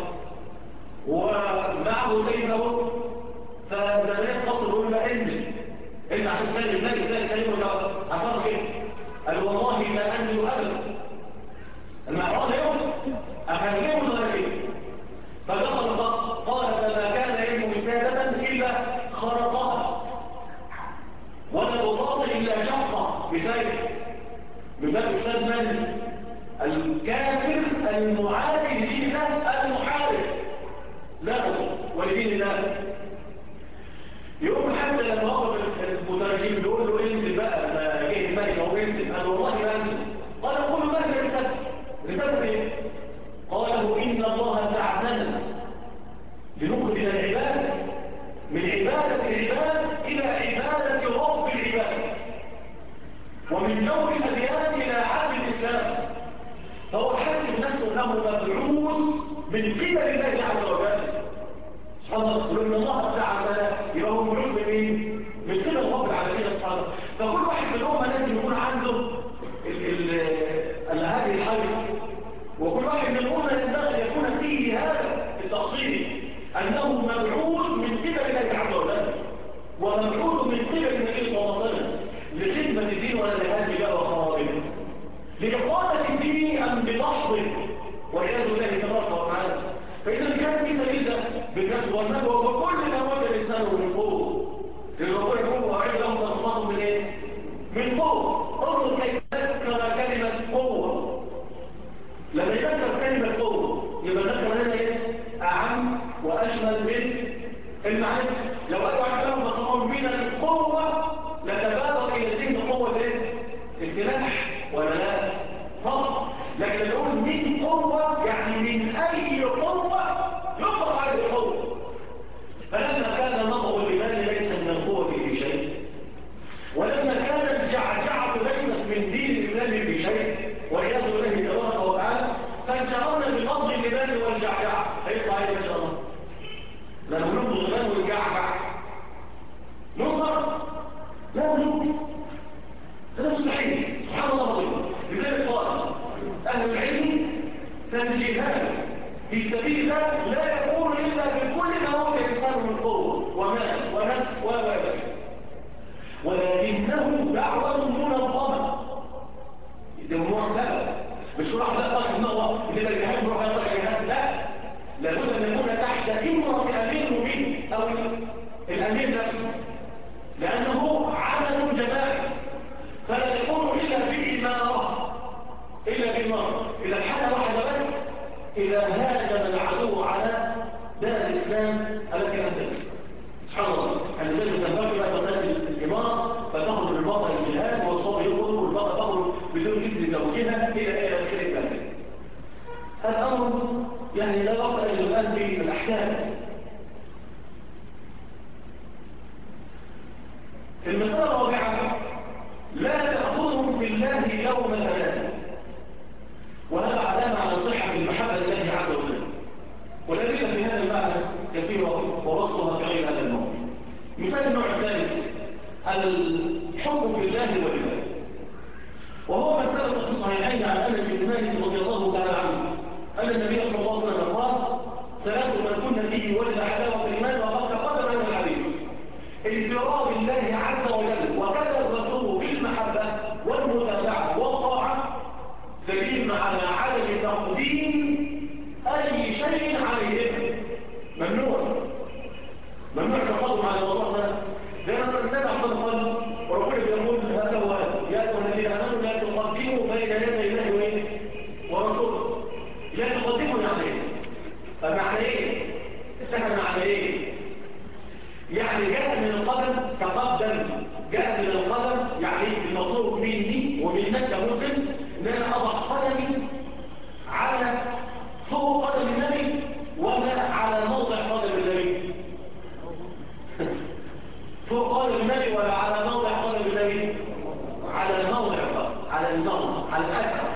ومعه سيفه. فزمان مصر يقول له انزل انت عشان تكلم الملك ازاي تكلمه عفاظ كده. قال والله لا انزل ابدا. المعقول يوم اكلمه ده كده. فدخل الخط قال فما كان يلم وسادة إلا خرقها ولا بطاط إلا شقة بسيف. من باب أستاذ من؟ الكافر المعادي لدين الله المحارب له ولدين الله. يقوم حتى لما وقف المترجم بيقول له انزل بقى ما جه الملك او انزل. قال والله ما انزل. قال قل له ماذا رسالة؟ رسالة ايه؟ قاله إن الله بعثنا لنخرج العباد من عبادة العباد إلى عبادة رب العباد ومن دور الأديان إلى عدل الإسلام. فهو حاسب نفسه أنه مبعوث من قبل الله عز وجل. سبحان الله. يقول إن الله بعثنا يبقى هو مبعوث من مين؟ من قبل رب العالمين سبحانه. فكل واحد منهم لازم يكون عنده هذه الحاجة، وكل واحد من الأمة ينبغي أن يكون فيه هذا التقصير أنه مبعوث من قبل الله عز وجل ومبعوث من قبل النبي صلى الله عليه وسلم لخدمة الدين ولا لهدم بقى وخرابه لإقامة الدين أم بضحضه والعياذ بالله تبارك وتعالى. فإذا كان في سبيل ده بالنفس والمال وكل ما وجد الإنسان من قوة، لأن ربنا يقول وأعد لهم بصماتهم من إيه؟ من قوة. انظر كيف ذكر كلمة قوة. لما يذكر كلمة قوة يبقى ذكر هنا ايه؟ أعم وأشمل من المعرفة. لو قالوا عن لهم بصمهم من القوة لتبادر إلى ذهن قوة ايه؟ السلاح ولا لا؟ فقط. لكن لما نقول من قوة يعني من أي قوة يطلق عليه القوة. فلما كان نطق الإيمان ليس من القوة في شيء، ولما كانت الجعجعة ليست من دين الإسلام في شيء، والعياذ بالله تبارك وتعالى، فانشغلنا بقبض اللبان والجعجع، هيطلع ايه ما شاء الله؟ لما نقبض اللبان والجعجع ننظر لا وجود، هذا مستحيل. سبحان الله العظيم. لذلك قال اهل العلم فالجهاد في سبيل الله لا يكون الا بكل ما هو الانسان من قوه ومال ونفس وبشر، ولكنه دعوه منظمه. ده مرتبه، مش راح بقى ان الله اللي الجهاد يروح يطلع الجهاد، لا، لابد ان يكون تحت امره الامير المبين او الامير نفسه، لانه عمل جماعي فلا يكون الا باماره، الا الحاله واحده بس، اذا هاجم العدو على دار الاسلام التي اهدت. سبحان الله. عندما تنبغي بقى مسائل الاماره، فتخرج بالبطل الجهاد والصبر يخرج والبطل تخرج بدون اذن زوجها الى اخر ذلك. هذا امر يعني لا وقت اجل الان في الاحكام. المساله الرابعه لا تاخذهم في الله يوم الهلاك، وهذا علامه على صحه المحبه لله عز وجل، والادله في هذا المعنى كثيره ورصدها كغير هذا الموضوع. مثال النوع الثالث الحب في الله ولله، وهو ما ثبت في الصحيحين عن انس بن مالك رضي الله تعالى عنه ان النبي صلى الله عليه وسلم قال: ثلاث من كن فيه وجد حلاوه الايمان، وقد تقدم هذا الحديث: انفراد الله عز وجل وكذا الرسول بالمحبه والمتابعه والطاعه، دليل على عدم تقديم اي شيء عليهم. ممنوع التقدم على الرسول صلى الله عليه وسلم، لان النبي عليه الصلاه والسلام وربنا بيقول هذا هو يا ايها الذين امنوا لا تقدموا بين يدي الله ورسوله. لا تقدموا يعني ايه؟ فمعنى ايه؟ اتفق معنى ايه؟ يعني جاء من القدم تقدم، جاء من القدم يعني المطلوب مني ومنك كمسلم ان انا اضع قدمي على فوق قدم النبي ولا على موضع قدم النبي؟ فوق قدم النبي ولا على موضع قدم النبي؟ على الموضع بقى، على الموضع، على الاثر.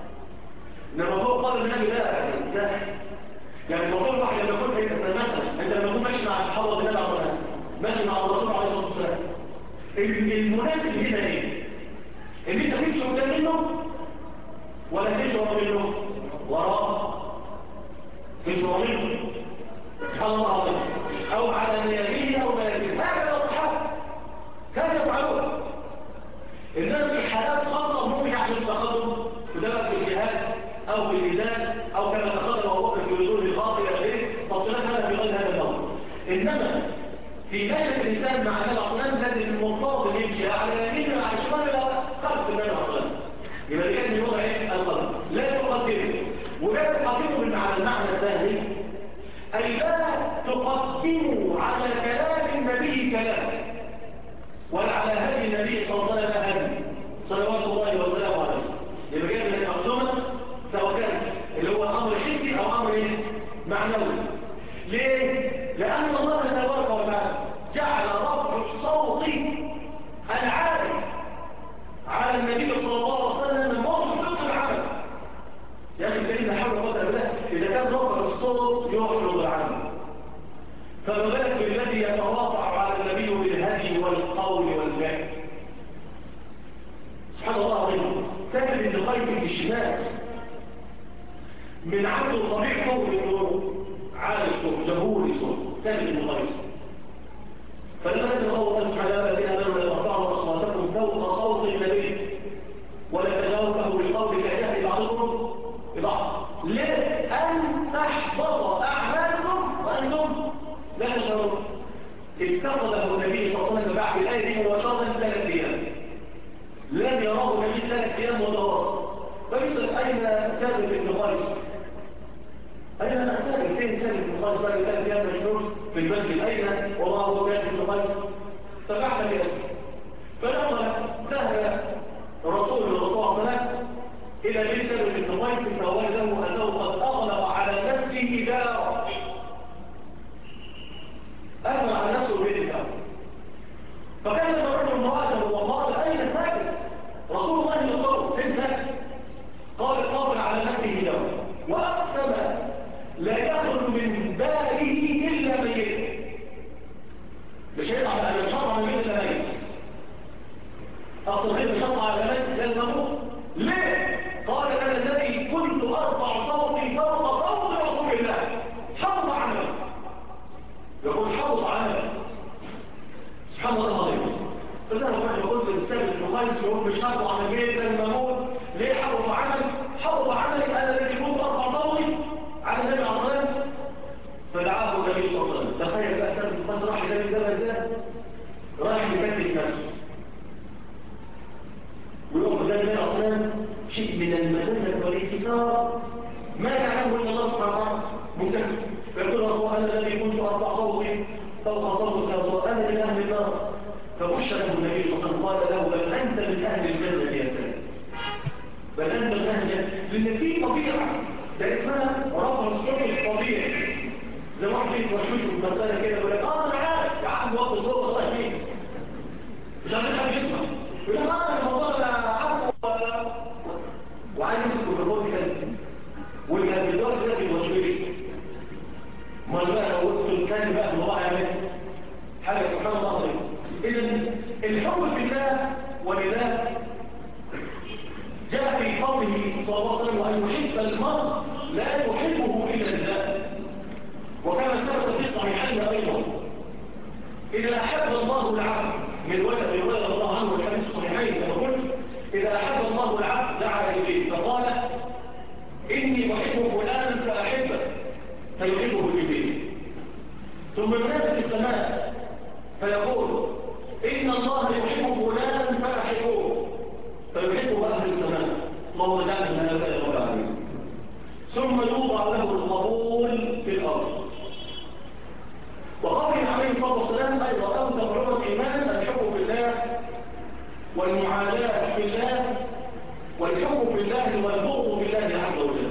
انما فوق قدم النبي لا انسان. يعني الموضوع واحد لما يكون مثلا انت لما تكون ماشي مع حضره النبي عليه الصلاه والسلام، ماشي مع الرسول عليه الصلاه والسلام، المناسب هنا ايه؟ ان انت تمشي قدام منه ولا تمشي ورا منه؟ وراه. تمشي ورا منه، سبحان الله العظيم، او على يمينه او يساره. هكذا الاصحاب كانوا يفعلون. انما في حالات خاصه ممكن يحدث تقدم، وده بقى في الجهاد او في الميزان او كما تقدم ابو بكر في نزول الغار الى اخره، تفصيلات هذا في غير هذا الموضوع. انما في مشهد الانسان مع النبي عليه الصلاه والسلام لازم المفترض ان يمشي على يمينه وعلى شماله الى خلف النبي عليه الصلاه والسلام. يبقى ده كان من وضع القدم، لا تقدمه. ولا تقدمه على المعنى الثاني، اي لا تقدموا على كلام النبي كلام، ولا على هدي النبي صلى الله عليه وسلم هدي صلوات الله وسلامه عليه. يبقى جاء من المقدمه سواء كان اللي هو امر حسي او امر معنوي. ليه؟ لان الله تبارك وتعالى جعل رفع الصوت العالي على النبي صلى الله عليه وسلم موجب العمل. يا اخي الكريم لا حول ولا قوه الا بالله، اذا كان رفع الصوت يحرض العمل، فما بالك بالذي يتواطع على النبي بالهدي والقول والفعل. سبحان الله العظيم. ثابت بن قيس بن الشماس من عنده طبيعته انه عالي صوت، جمهوري صوت، ثابت بن قيس. فلما نزل الله سبحانه الذين امنوا لا ترفعوا اصواتكم فوق صوت النبي ولا تجاوزوا بالقول كجهل بعضكم ببعض، لأن تحبط اعمالكم وانتم لا تشعرون. استخدمه النبي صلى الله عليه وسلم بعد الايه دي مباشره 3 ايام، لم يراه النبي 3 ايام متواصل. فيسال اين ثابت بن قيس؟ اين ثابت؟ فين ثابت بن قيس بعد 3 ايام مشلوش في المسجد؟ اين وما هو ثابت بن قيس؟ فبعث باسمه، فلما ذهب الرسول صلى الله عليه وسلم الى بيت ثابت بن قيس فوجده انه قد اغلق على نفسه داره، أثر على نفسه بيت الكعبة. فكان الرجل امرأته وقال: أين ثابت؟ رسول الله يقول: فين ثابت؟ من المذلة والانكسار ما يعلمه إلا الله سبحانه وتعالى منكسر. فيقول رسول أنا الذي كنت أرفع صوتي فوق صوت الأرض أنا من أهل النار. فبشر النبي صلى الله عليه وسلم قال له بل أنت من أهل الجنة يا سيد، بل أنت من أهل الجنة. لأن في طبيعة ده اسمها رفع الصوت الطبيعي. زي واحد يتوشوش في المسألة كده يقول لك أنا عارف يا عم وقت الصوت الله يهديك مش عارف حد يسمع يقول لك الموضوع ده عارفه وعايز يمسك الميكروفون كده واللي بيدور كده بيتوشوش. امال بقى لو قلت الكلام بقى في الواقع يعمل حاجه سبحان الله عليك. اذا الحب في الله ولله جاء في قوله صلى الله عليه وسلم ان يحب المرء لا يحبه الا الله. وكما ثبت في الصحيحين ايضا اذا احب الله العبد من رضي الله عنه والحديث الصحيحين كما قلت اذا احب الله العبد دعا اليه فقال اني احب فلانا فاحبه فيحبه جبريل. ثم ينادي السماء فيقول إن الله يحب فلانا فأحبوه فيحبه أهل السماء. اللهم اجعلنا من هؤلاء يا رب العالمين. ثم يوضع له القبول في الأرض. وقال عليه الصلاة والسلام أيضا أوثق عمر الإيمان الحب في الله والمعاداة في الله والحب في الله والبغض في الله عز وجل.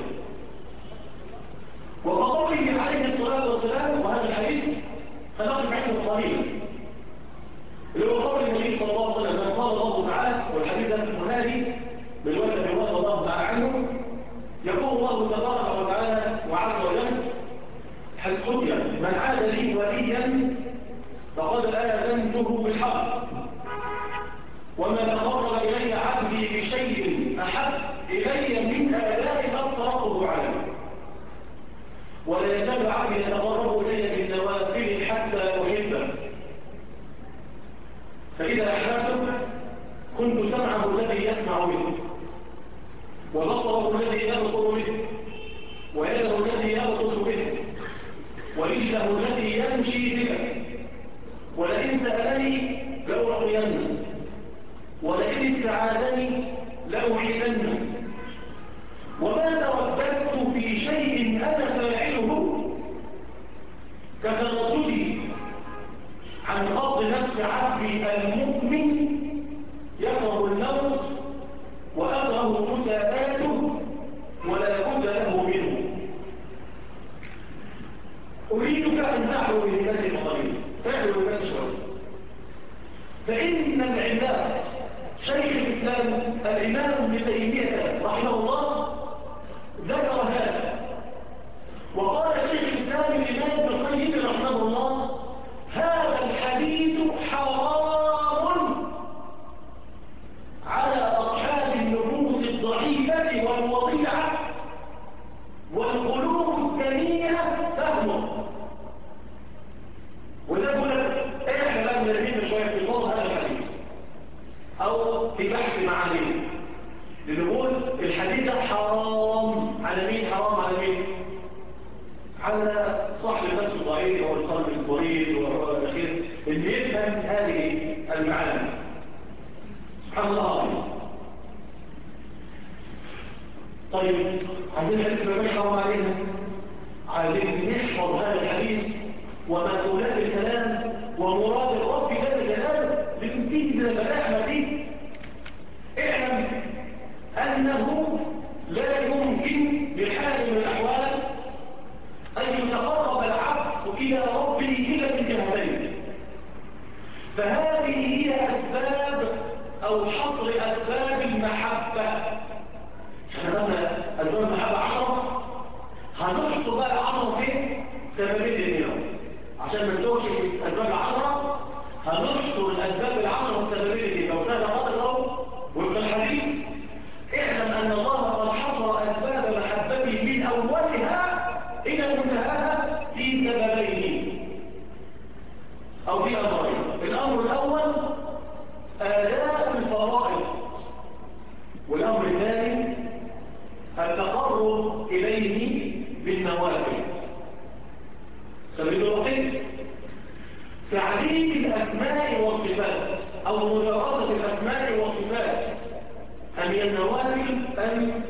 وقوله عليه الصلاة والسلام وهذا الحديث فنقف عنه قليلا اللي هو قول النبي صلى الله عليه وسلم من قال الله تعالى والحديث ده في البخاري بالوجه رضي الله تعالى عنه يقول الله تبارك وتعالى وعز وجل حديث قدس من عاد لي وليا فقد آذنته بالحق وما تقرب إلي عبدي بشيء أحب إلي من آلاء ما افترضته عليه ولا يزال عبدي يتقرب إلي بالنوافل حتى أحبه فإذا أحببته كنت سمعه الذي يسمع به وبصره الذي يبصر به ويده الذي يبطش به ورجله التي يمشي بها ولئن سألني لأعطينه ولئن استعاذني لأعيذنه وما ترددت في شيء أنا فاعله كترددي عن قبض نفس عبدي المؤمن يكره الموت وأكره مساءاته ولا بد له منه. أريدك أن تعلو بهمتي قليلا تعلو بهمتي شوية. فإن العلماء شيخ الإسلام الإمام ابن تيمية رحمه الله ذكر هذا وقال شيخ الإسلام الإمام ابن القيم رحمه الله هذا الحديث حرام على أصحاب النفوس الضعيفة والوضيعة والقلوب الدنيئة فهمه. وده يقول لك احنا بقى نرمين شوية في طول هذا الحديث أو في بحث معانيه لنقول الحديث حرام على مين؟ حرام على مين؟ على صاحب النفس الضعيف والقلب الضرير والرؤى الأخير اللي يفهم هذه المعاني. سبحان الله عليك. طيب عايزين الحديث ما حرام علينا، عايزين نحفظ هذا الحديث ومدلولات الكلام ومراد الرب جل جلاله لننتهي من البلاء ما فيه. اعلم أنه لا يمكن بحال من الأحوال أن يتقرب العبد إلى ربه إلا بالجهتين. فهذه هي أسباب أو حصر أسباب المحبة. احنا خدنا أسباب المحبة 10 هنحصر بقى 10 فين؟ سببين منهم عشان ما ندوش في أسباب 10 هنحصر الأسباب 10 سببين لو سهل خالص أهو وفي الحديث اعلم أن الله قد حصر أسباب محبته من أولها إلى منتهاها في سببين أو في أمرين. الأمر الأول آداء الفرائض والأمر الثاني التقرب إليه بالنوافل. سبيل الوحيد تعليم الأسماء والصفات أو مدرسة الأسماء والصفات أم النوافل أم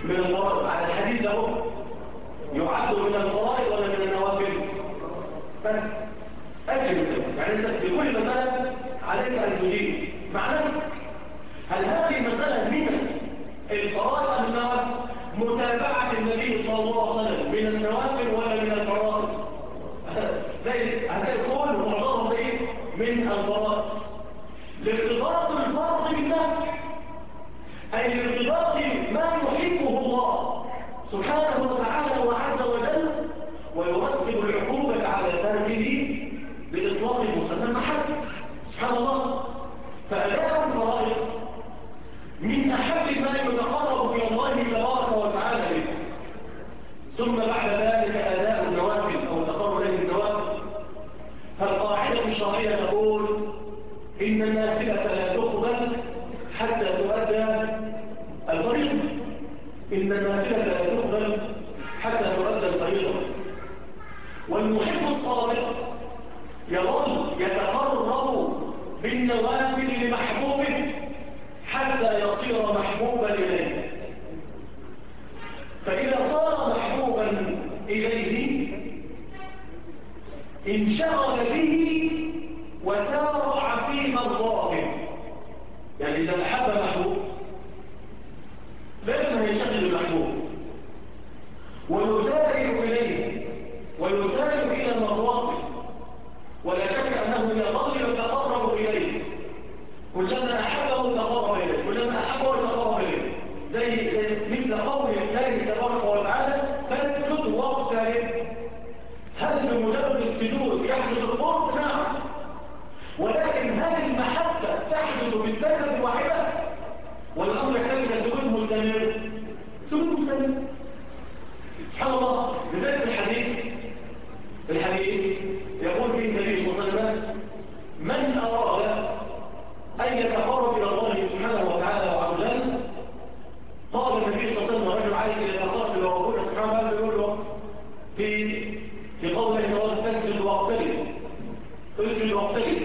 من الفرائض على الحديث ده يعد من الفرائض ولا من النوافل؟ بس أجل يعني أنت في كل مسألة عليك أن تجيب مع نفسك هل هذه المسألة من الفرائض أم النوافل؟ متابعة النبي صلى الله عليه وسلم من النوافل ولا من الفرائض؟ هتلاقي كل معظمهم ايه؟ من الفرائض. لارتباط الفرض بالنفل أي لارتباط ما يحبه الله سبحانه وتعالى وعز وجل ويرتب العقوبة على تركه بإطلاق مسمى المحبة سبحان الله. فأداء الفرائض من أحب ما يتقرب إلى الله تبارك وتعالى به. ثم بعد ذلك أداء النوافل أو تقرب إليه النوافل. فالقاعدة الشرعية تقول إن النافلة لا تقبل حتى تؤدى الفريضة. إن النافلة لا تقبل حتى تؤدى الفريضة. والمحب الصادق يظل يتقرب بالنوافل لمحبوبه حتى يصير محبوبا إليه. فإذا صار محبوبا إليه انشغل به وسارع في مرضاه. يعني إذا أحب محبوب لازم ينشغل بالمحبوب ويسارع إليه ويسارع إلى مرضاته. ولا شك أنه يظل يتقرب إليه كلما أحبه تقرب إليه كلما أحبه تقرب إليه زي مثل قول الله تبارك وتعالى فاسجد واقترب. هل بمجرد السجود يحدث القرب؟ نعم. ولكن هل المحبة تحدث بالسجدة الواحدة والأمر يحتاج إلى سجود مستمر؟ سجود مستمر سبحان الله. لذلك الحديث يقول فيه النبي صلى الله عليه وسلم من أراد أن يتقرب إلى الله سبحانه وتعالى وعز وجل قال النبي صلى الله عليه وسلم رجل عايز يتقرب إلى ربنا سبحانه وتعالى يقول له في قوله تعالى تسجد واقترب اسجد واقترب.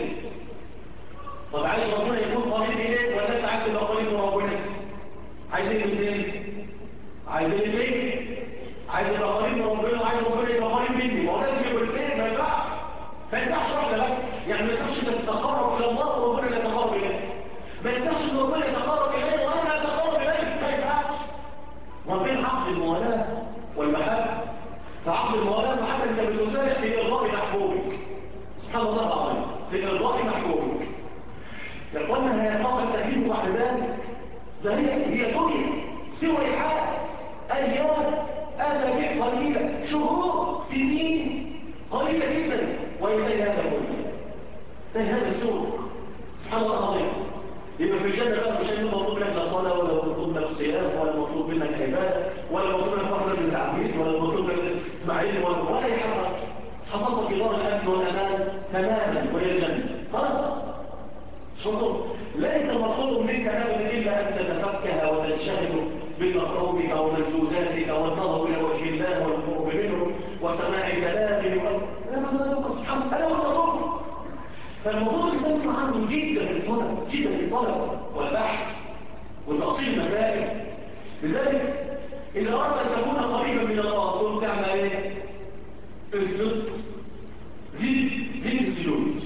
طب عايز ربنا يكون قريب إليك ولا أنت عايز تبقى قريب من ربنا؟ عايز ايه الاثنين؟ عايز الاثنين؟ عايز يبقى قريب من ربنا وعايز ربنا يبقى قريب مني. ما هو لازم يبقى الاثنين. ما ينفعش واحده بس. يعني ما ينفعش تتقرب الى الله وربنا يتقرب اليك. ما ينفعش ان ربنا يتقرب اليه وانا اتقرب اليه. ما ينفعش. وبين عقد الموالاه والمحبه. فعقد الموالاه والمحبه انت بتسارع في ارضاء محبوبك سبحان الله العظيم في ارضاء محبوبك. يا اخوانا هيتقرب التكليف بعد ذلك. ده هي دنيا سوى حال ايام اسابيع قليله شهور سنين قليله جدا وينتهي هذا كله. انتهي هذا السوق سبحان الله العظيم. يبقى في الجنه بقى مش مطلوب لك لا صلاه ولا مطلوب لك صيام ولا مطلوب منك عباده ولا مطلوب لك فرض التعزيز ولا مطلوب لك اسماعيل ولا اي حاجه. حصلت في دار الامن والامان تماما وهي الجنه خلاص. شكرا. ليس مطلوب منك ابدا الا ان تتفكه وتنشغل بمطلوبك ومنجوزاتك والنظر الى وجه الله والقرب منه وسماع كلامه سبحان الله مطلوب. فالموضوع يسمى عنه جدا الطلب والبحث وتأصيل المسائل. لذلك اذا اردت ان تكون قريبا من الله تقول تعمل ايه؟ اسجد زيد السجود.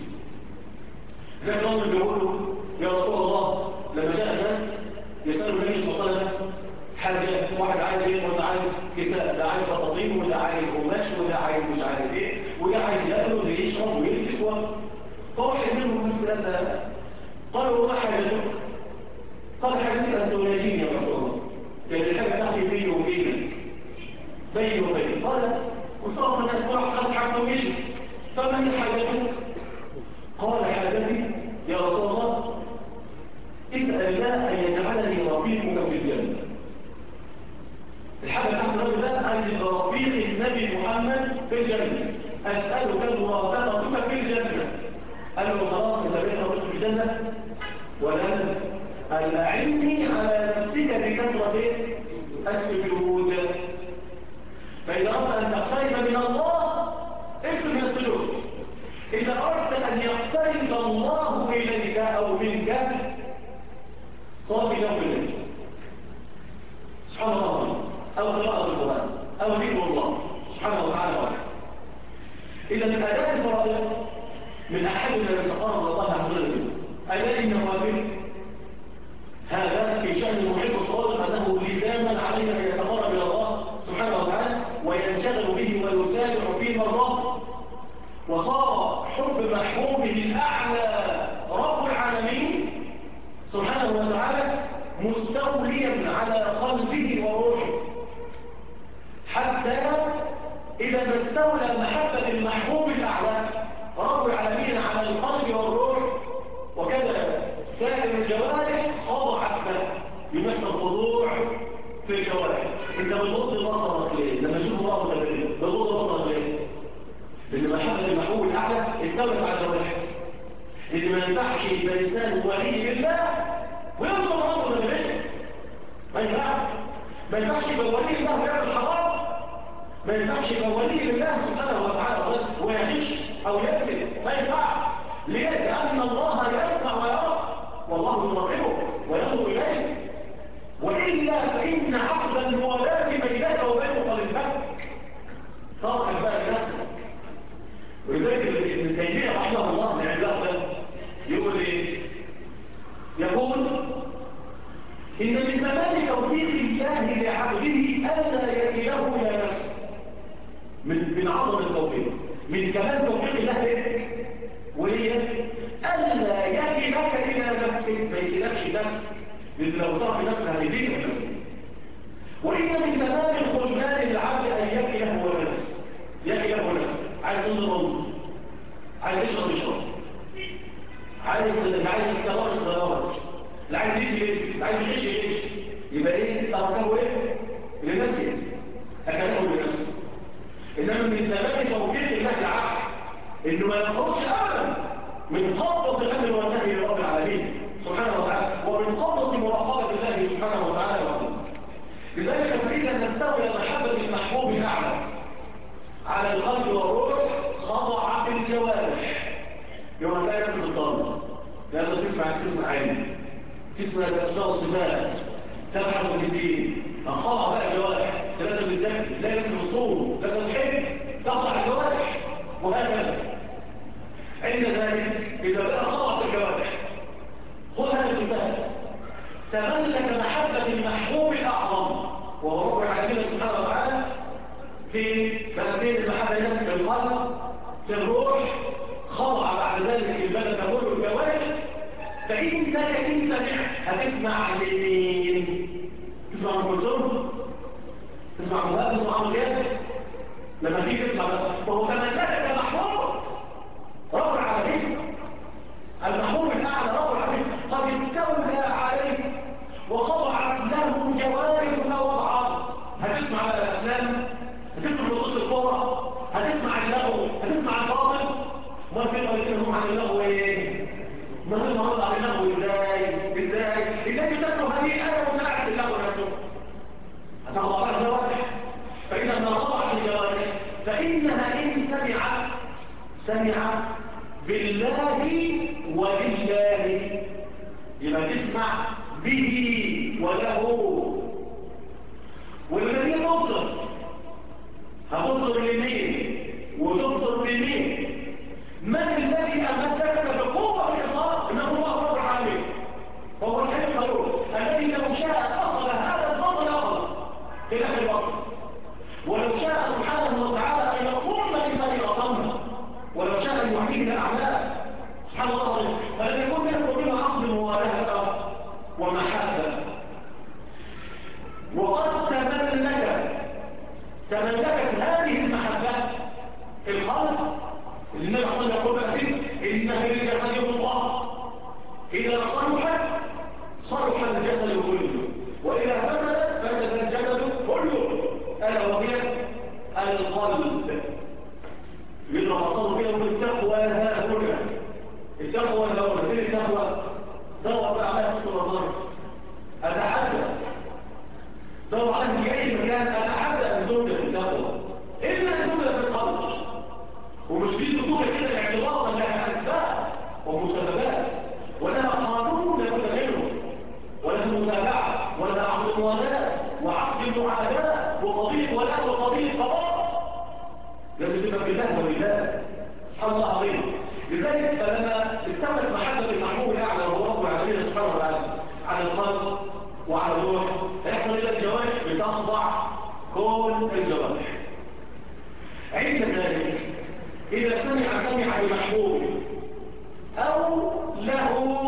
زي ما بيقولوا يا رسول الله لما جاء الناس يسألوا النبي صلى الله عليه وسلم حاجة واحد عايز ايه وده عايز كساء ده عايز بطاطين وده عايز قماش وده عايز مش عارف ايه وده عايز ياكل وده يشرب ويلبس فواحد منهم سأل قالوا ما حاجتك؟ قال حاجتك أن تناجيني يا رسول الله يعني الحاجة تحكي بيني وبينك قال وصرف الناس واحد خد حقه ويجي فما هي حاجتك؟ قال حاجتي يا رسول الله اسأل الله أن يجعلني رفيقك في الجنة. الحاجة تحت الرجل ده عايز يبقى رفيق النبي محمد في الجنة. أسألك مرافقتك في الجنة. قال له خلاص انت بقيت رفيق في الجنة ولن أعني على نفسك بكثرة السجود. فإذا أردت أن تقترب من الله اكثر من السجود. إذا أردت أن يقترب الله إليك أو منك صلي جنب الليل سبحان الله. أو ذكر الله سبحانه وتعالى. إذا الأداء الفرائض من أحد الذي تقرب الله عز وجل. أداء النوافل هذا في شأن المحب الصادق أنه لزاما علينا أن يتقرب إلى الله سبحانه وتعالى وينشغل به ويسارع في مرضاه. وصار حب محبوبه الأعلى رب العالمين سبحانه وتعالى مستوليا على قلبه وروحه، حتى إذا ما استولى محبة المحبوب الأعلى رب العالمين على القلب والروح وكذا سائر الجوارح خضعت له. يمثل خضوع في الجوارح. انت بتغض بصرك ليه؟ لما تشوف الله متبرئ بتغض بصرك ليه؟ لأن محبة المحبوب الأعلى استولت على جوارحك. اللي ما ينفعش يبقى إنسان ولي لله ويغضب الله متبرئ. ما ينفعش يبقى ولي الله ويعمل حرام. ما ينفعش يبقى ولي لله سبحانه وتعالى ويغش أو يكذب. ما ينفع. ليه؟ لأن الله يسمع ويرى والله يراقبه وينظر إليه. وإلا فإن عقد الموالاة بينك وبينه قد انفك. ترك بقى لنفسك. ولذلك ابن تيمية رحمه الله العلاق ده يقول ايه؟ يقول إن من تمام توفيق الله لعبده ألا يكله إلى نفسه. من عظم التوفيق، من كمال توفيق الله لك وهي ألا يكلك إلى نفسك، ما يسيلكش نفسك، لأن لو ترك نفسها هتديك نفسك. وإن من تمام الخلمان للعبد أن يكله هو نفسه. يكله نفسه. عايز تنظر موجود، عايز يشرب، عايز يتغرش، اللي عايز يجي، اللي عايز يعيش. يبقى ايه؟ تركه ايه؟ لنفسه، اكله لنفسه. انما من تمام توفيق الله العبد انه ما يخرجش ابدا من قبضه الامر والنهي لرب العالمين سبحانه وتعالى، ومن قبضه مراقبه الله سبحانه وتعالى له. لذلك فاذا نستولى محبه المحبوب الاعلى على القلب والروح خضعت الجوارح. يوم تلاقي نفسك بتصلي لازم تسمع علم، تسمع الاسماء والصفات، تبحث في الدين، خضع بقى الجوارح. لازم تذاكر، لازم تصوم، لازم تحج، تخضع الجوارح وهكذا. عند ذلك اذا بقى خضعت الجوارح خذ هذا المثال. تملك محبه المحبوب الاعظم وهو رب العالمين سبحانه وتعالى في بلدين المحبه في القلب في الروح، خضع بعد ذلك البلد كله الجوارح. فإنك إن سمعت هتسمع لمين؟ تسمع من كلثوم؟ تسمع مهاب؟ تسمع عمرو دياب؟ لما تيجي تسمع وهو تملكك محبوب رب العالمين، المحبوب الأعلى رب العالمين قد استولى عليك وخضعت له جوارحك وضعها. هتسمع الأفلام، هتسمع نصوص الكورة، هتسمع اللغو، هتسمع الباطل. ما في الذين هم عن اللغو ايه؟ ما هم عرض عن اللغو ازاي بتكره هذه الآية وانت قاعد في اللغو نفسه؟ هتخضع على الجوارح. فإذا ما خضعت الجوارح فإنها إن سمعت بالله ولله، يبقى تسمع به وله. ولما هي هتبصر لمين وتبصر بمين؟ من الذي أمدك بقوة الإصابة؟ إنه الله رب العالمين، وهو الحي القيوم الذي لو شاء أخذ هذا البصر أخذ في لحم البصر، ولو شاء سبحانه وتعالى أن يصم لسان أصمه، ولو شاء أن يعطيه الأعمال سبحان الله. فلم يكن بينه وبين عقد موالاة ومحبة. وقد تملكت هذه المحبة القلب. النبي صلى الله عليه وسلم يقول بقى إنه للجسد مضغة إذا صلح الجسد كله وإذا فسد الجسد كله، ألا وهي القلب. يضرب صلوا بها بالتقوى ها هنا. التقوى ها هنا. فين التقوى؟ دور بقى عليها في الصلاة. أتحدى دور عليها في أي مكان. أتحدى أن تبدأ التقوى إلا أن تبدأ في القلب. ومش في بطولة كده اعتباطا لها أسباب ومسببات ولها قانون لابد منه، ولها متابعة، ولها عقد الموالاة وعقد المعاداة وقضية ولاء وقضية قضاء. لازم تبقى في الله ولله. سبحان الله عظيم. لذلك فلما استولت محبة المحبوب الأعلى وهو رب العالمين سبحانه وتعالى على القلب وعلى الروح، هيحصل إلى الجوارح بتخضع كل الجوارح. عند ذلك إذا سمع بمحبوب أو له،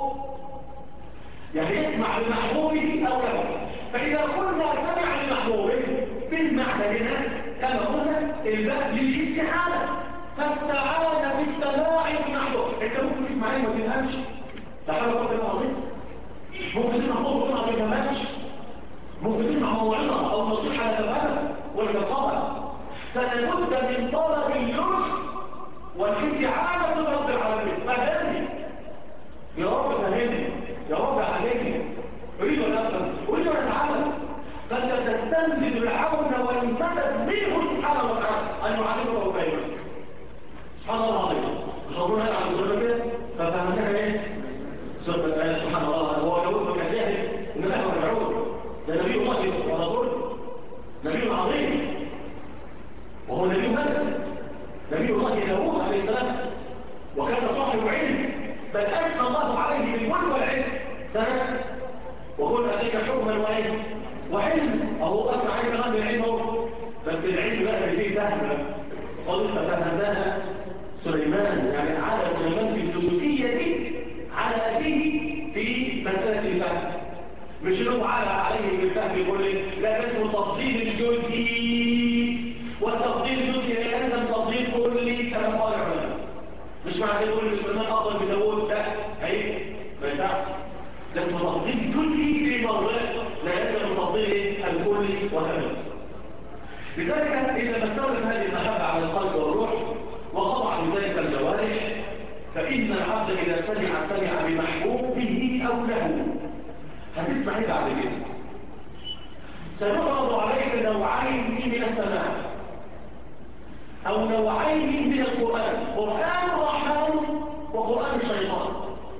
يعني يسمع بمحبوبه أو له. فإذا قلنا سمع بمحبوبه بالمعنى هنا كما قلنا الباب للاستعانة، فاستعان بالسماع بمحبوب. انت ممكن تسمع ايه ما تفهمش، ده حاجه ربنا عظيم. ممكن تسمع خطبه ما تفهمش، ممكن تسمع موعظه او نصيحه لا تفهمها ولا تفهمها. فلا بد من طلب اللطف والاستعانه برب العالمين. فهمني يا رب، فهمني يا رب، علمني، اريد ان افهم، اريد ان اتعلم. فانت تستنزل العون والمدد منه سبحانه وتعالى ان يعلمك ويفهمك. سبحان الله العظيم. تصورون هذا على الزرق كده ففهمتها ايه؟ سورة الآيات. سبحان الله. هو داود كان جاهل ان له رجعون، ده نبي الله ورسوله، نبي عظيم، وهو نبي مدد، نبي الله داود عليه السلام، وكان صاحب علم، بل أثنى الله عليه بالملك والعلم سنة، وقل أتيك حكما وعلم، أهو أثنى عليه كمان بالعلم، بس العلم بقى اللي فيه فهم. قلت ففهمناها سليمان، يعني على سليمان بالجزئية دي على أبيه في مسألة الفهم، مش له عليه بالفهم كله، لا اسمه تفضيل الجزئي، والتفضيل الجزئي يلزم تفضيل كلي كما قال العلماء. مش معنى يقول ان سليمان افضل من داوود، لا هي ما ينفعش. ده اسمه تفضيل جزئي في موضوع، لا يلزم تفضيل الكلي وكذا. لذلك اذا ما استولت هذه المحبه على القلب والروح وخضع لذلك الجوارح، فان العبد اذا سمع بمحبوبه او له. هتسمع ايه بعد كده؟ سنعرض عليك نوعين من السماع او نوعين من القرآن، قرآن الرحمن وقرآن الشيطان.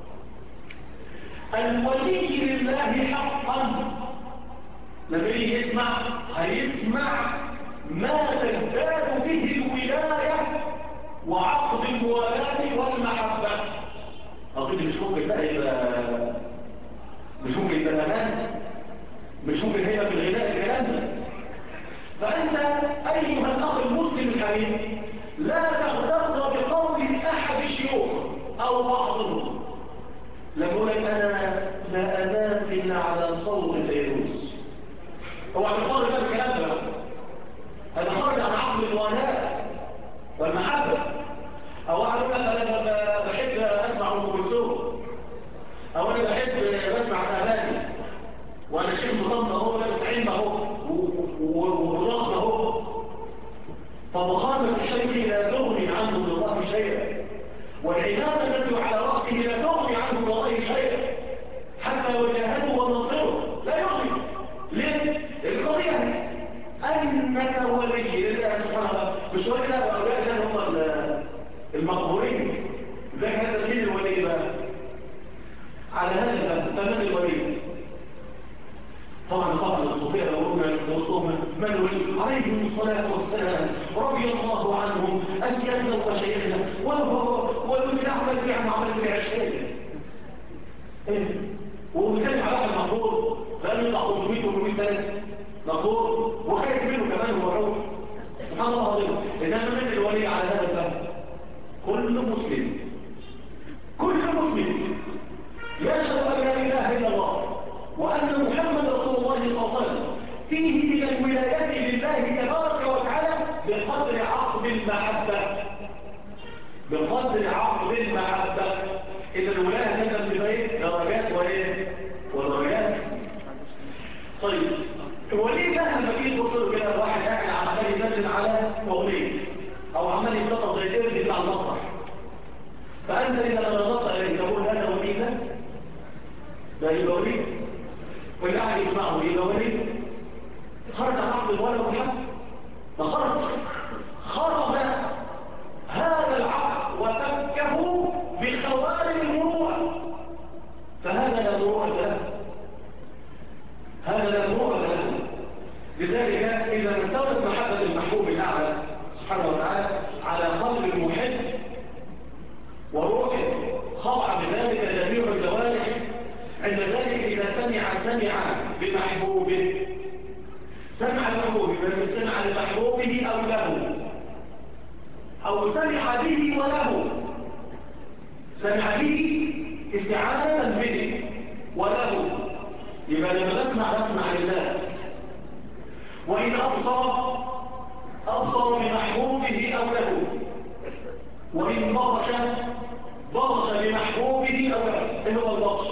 الولي لله حقا لما يجي يسمع هيسمع ما تزداد به الولاية وعقد الولاء والمحبة. أصل مش ممكن بقى يبقى، مش ممكن يبقى الأمان، مش ممكن هيبقى في الغناء الكلام ده. فأنت أيها الأخ المسلم الحبيب لا تغتر بقول أحد الشيوخ أو بعضهم لما يقول لك أنا لا أنام إلا على صوت فيروز. هو هتختار بقى الكلام ده، هذا خرج عن عقل الولاء والمحبة. أو أقول لك أنا بحب أسمع أم كلثوم، أو أنا بحب بسمع أغاني وأنا شيخ مطمئن أهو لابس علم أهو وضخم أهو، فمخالفة الشيخ لا تغني عنه من الله شيئا، والعمامة التي على رأسه لا تغني عنه من الله شيئا، حتى وجاهده ونصره لا يغني. ليه؟ القضية أنك ولي لله سبحانه وتعالى، مش ولي له أولاد لأن هم المقبورين. زي هذا مين الولي بقى؟ على هذا الباب فمن الولي؟ طبعا الصوفية يقولون وسطهم من الولي عليهم الصلاة والسلام رضي الله عنهم أسيادنا ومشايخنا والولي أعمل في عمل في عشرين. وبالتالي على واحد مقبور لأنه يطلع 500 سنة مقبور وخايف منه كمان هو روح. سبحان الله العظيم. إنما من الولي على هذا الفهم؟ كل مسلم يشهد أن لا إله إلا الله وأن محمد رسول الله صلى الله عليه وسلم فيه من الولايات لله تبارك وتعالى بقدر عقد المحبة. إذا الولاية تنزل ببيت درجات ودرجات. طيب الولي ده لما تيجي تبص له كده واحد قاعد عمال ينزل على أغنية أو عمال يتلطف زي الدرج بتاع المسرح، فأنت إذا نظرت إليه تقول هذا ولي ده يبقى ولي، واللي قاعد يسمعه يبقى ولي. خرج عن عقد الولاء والمحبة، خرج هذا العقد وفكه بخوارم المروءة، فهذا لا مروءة له، لذلك استولت محبة المحبوب الأعلى سبحانه وتعالى على قلب المحب وروحه، خضع بذلك جميع الجوارح. عند ذلك إذا سمع بمحبوبه، سمع بمحبوبه، سمع لمحبوبه أو له، أو سمع به وله. سمع به استعانة به وله، يبقى لما بسمع لله. وإن أبصر بمحبوبه أو له، وإن بطش بمحبوبه أو له. إيه هو البطش؟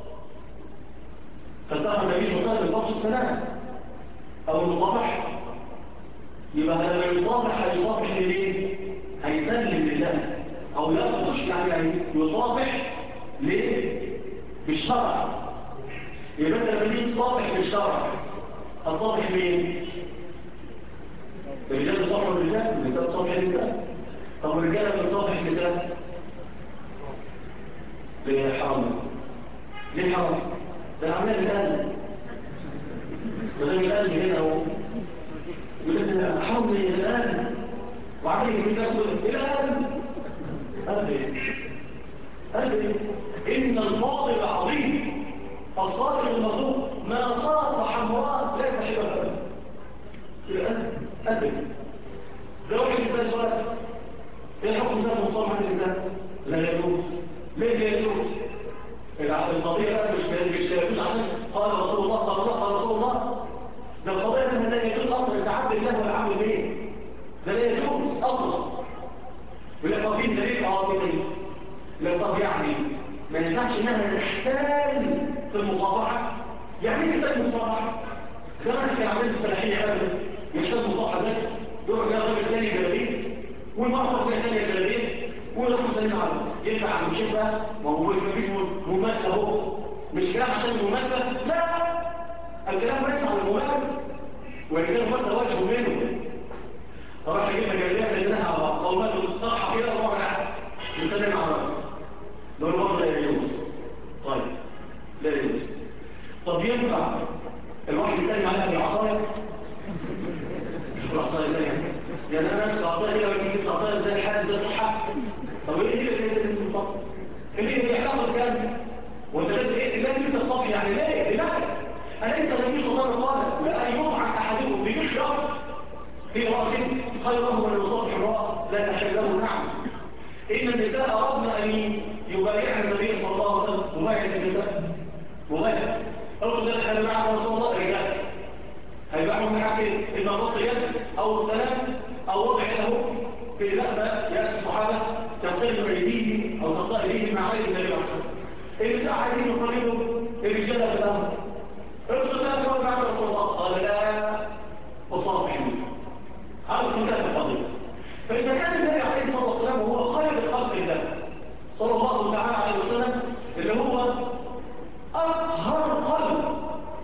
فسأل النبي صلى الله عليه وسلم البطش السلام أو المصافحة. يبقى لما يصافح ليه؟ هيسلم لله، أو يبطش يعني يصافح ليه؟ بالشرع. يبقى لما تيجي تصافح بالشرع، الصافح مين؟ الرجال بيصافحوا الرجال، النساء بتصافح النساء. طب الرجال بتصافح النساء ليه حرام؟ ليه حرام؟ ده عمال القلب، وده من القلب هنا اهو. يقول لك حرام ليه القلب؟ وعمال يسيبك الى قلب إن الفاضل العظيم الصادق المظلوم ما صارت حمراء لا تحب القلب. زواج الإنسان سؤال، ايه حكم ذات مصالحة الإنسان؟ لا يجوز. ليه لا يجوز؟ القضية بقى مش يجوز عشان قال رسول الله قال رسول الله. ده القضية انها لا يجوز اصلا. انت عبد الله ولا عبد مين؟ ده لا يجوز اصلا. ولا طب فيه دليل دليل. لا طب يعني ما ينفعش انها تحتال في المصافحة. يعني ايه تحتال المصافحة؟ زمان كان عاملين الفلاحين يعملوا يحتاج مصافحة ذلك، يروح يا راجل تاني جلابيه والمرة تانية جلابيه ويروح مسلم عليه. ينفع عن الشيخ بقى؟ ما هو مش مفيش مماثلة اهو. مش كلام عشان المماثلة، لا، الكلام ليس عن المماثلة، وإن كان المماثلة واجب منه. راح يجيبنا جلابيه لانها قومات الطرحة كده وراح قاعد يسلم على الراجل. دول برضه لا يجوز. طيب لا يجوز. طب ينفع الواحد يسلم عليها بالعصايه؟ العصايه زي يعني انا نفس العصايه كده بجيب العصايه زي الحد زي الصحه. طب ايه اللي اسمه الطب؟ ايه اللي علاقه بكام؟ وانت لازم تتصفح يعني ليه؟ لا، اليس النبي صلى الله عليه وسلم قال لا يطعن احدكم بمشرب في راسه خيره من يصافح امراه لا تحل له. نعم، ان النساء اردنا ان يبايعن النبي صلى الله عليه وسلم. مبايع النساء مبايع أول ذلك أنا معه رسول الله رجال هيبقوا من حاجة إما بص يد أو السلام أو وضع له في لحظة يأتي الصحابة تختلف أيديهم أو تخطأ أيديهم مع أيدي النبي أصلا. النساء عايزين يقللوا الرجال في الأمر. ارسل لها كما بعد رسول الله قال لا أصافح النساء. هذا منتهى القضية. فإذا كان النبي عليه الصلاة والسلام هو خير خلق الله صلى الله تعالى عليه وسلم اللي هو أطهر قلب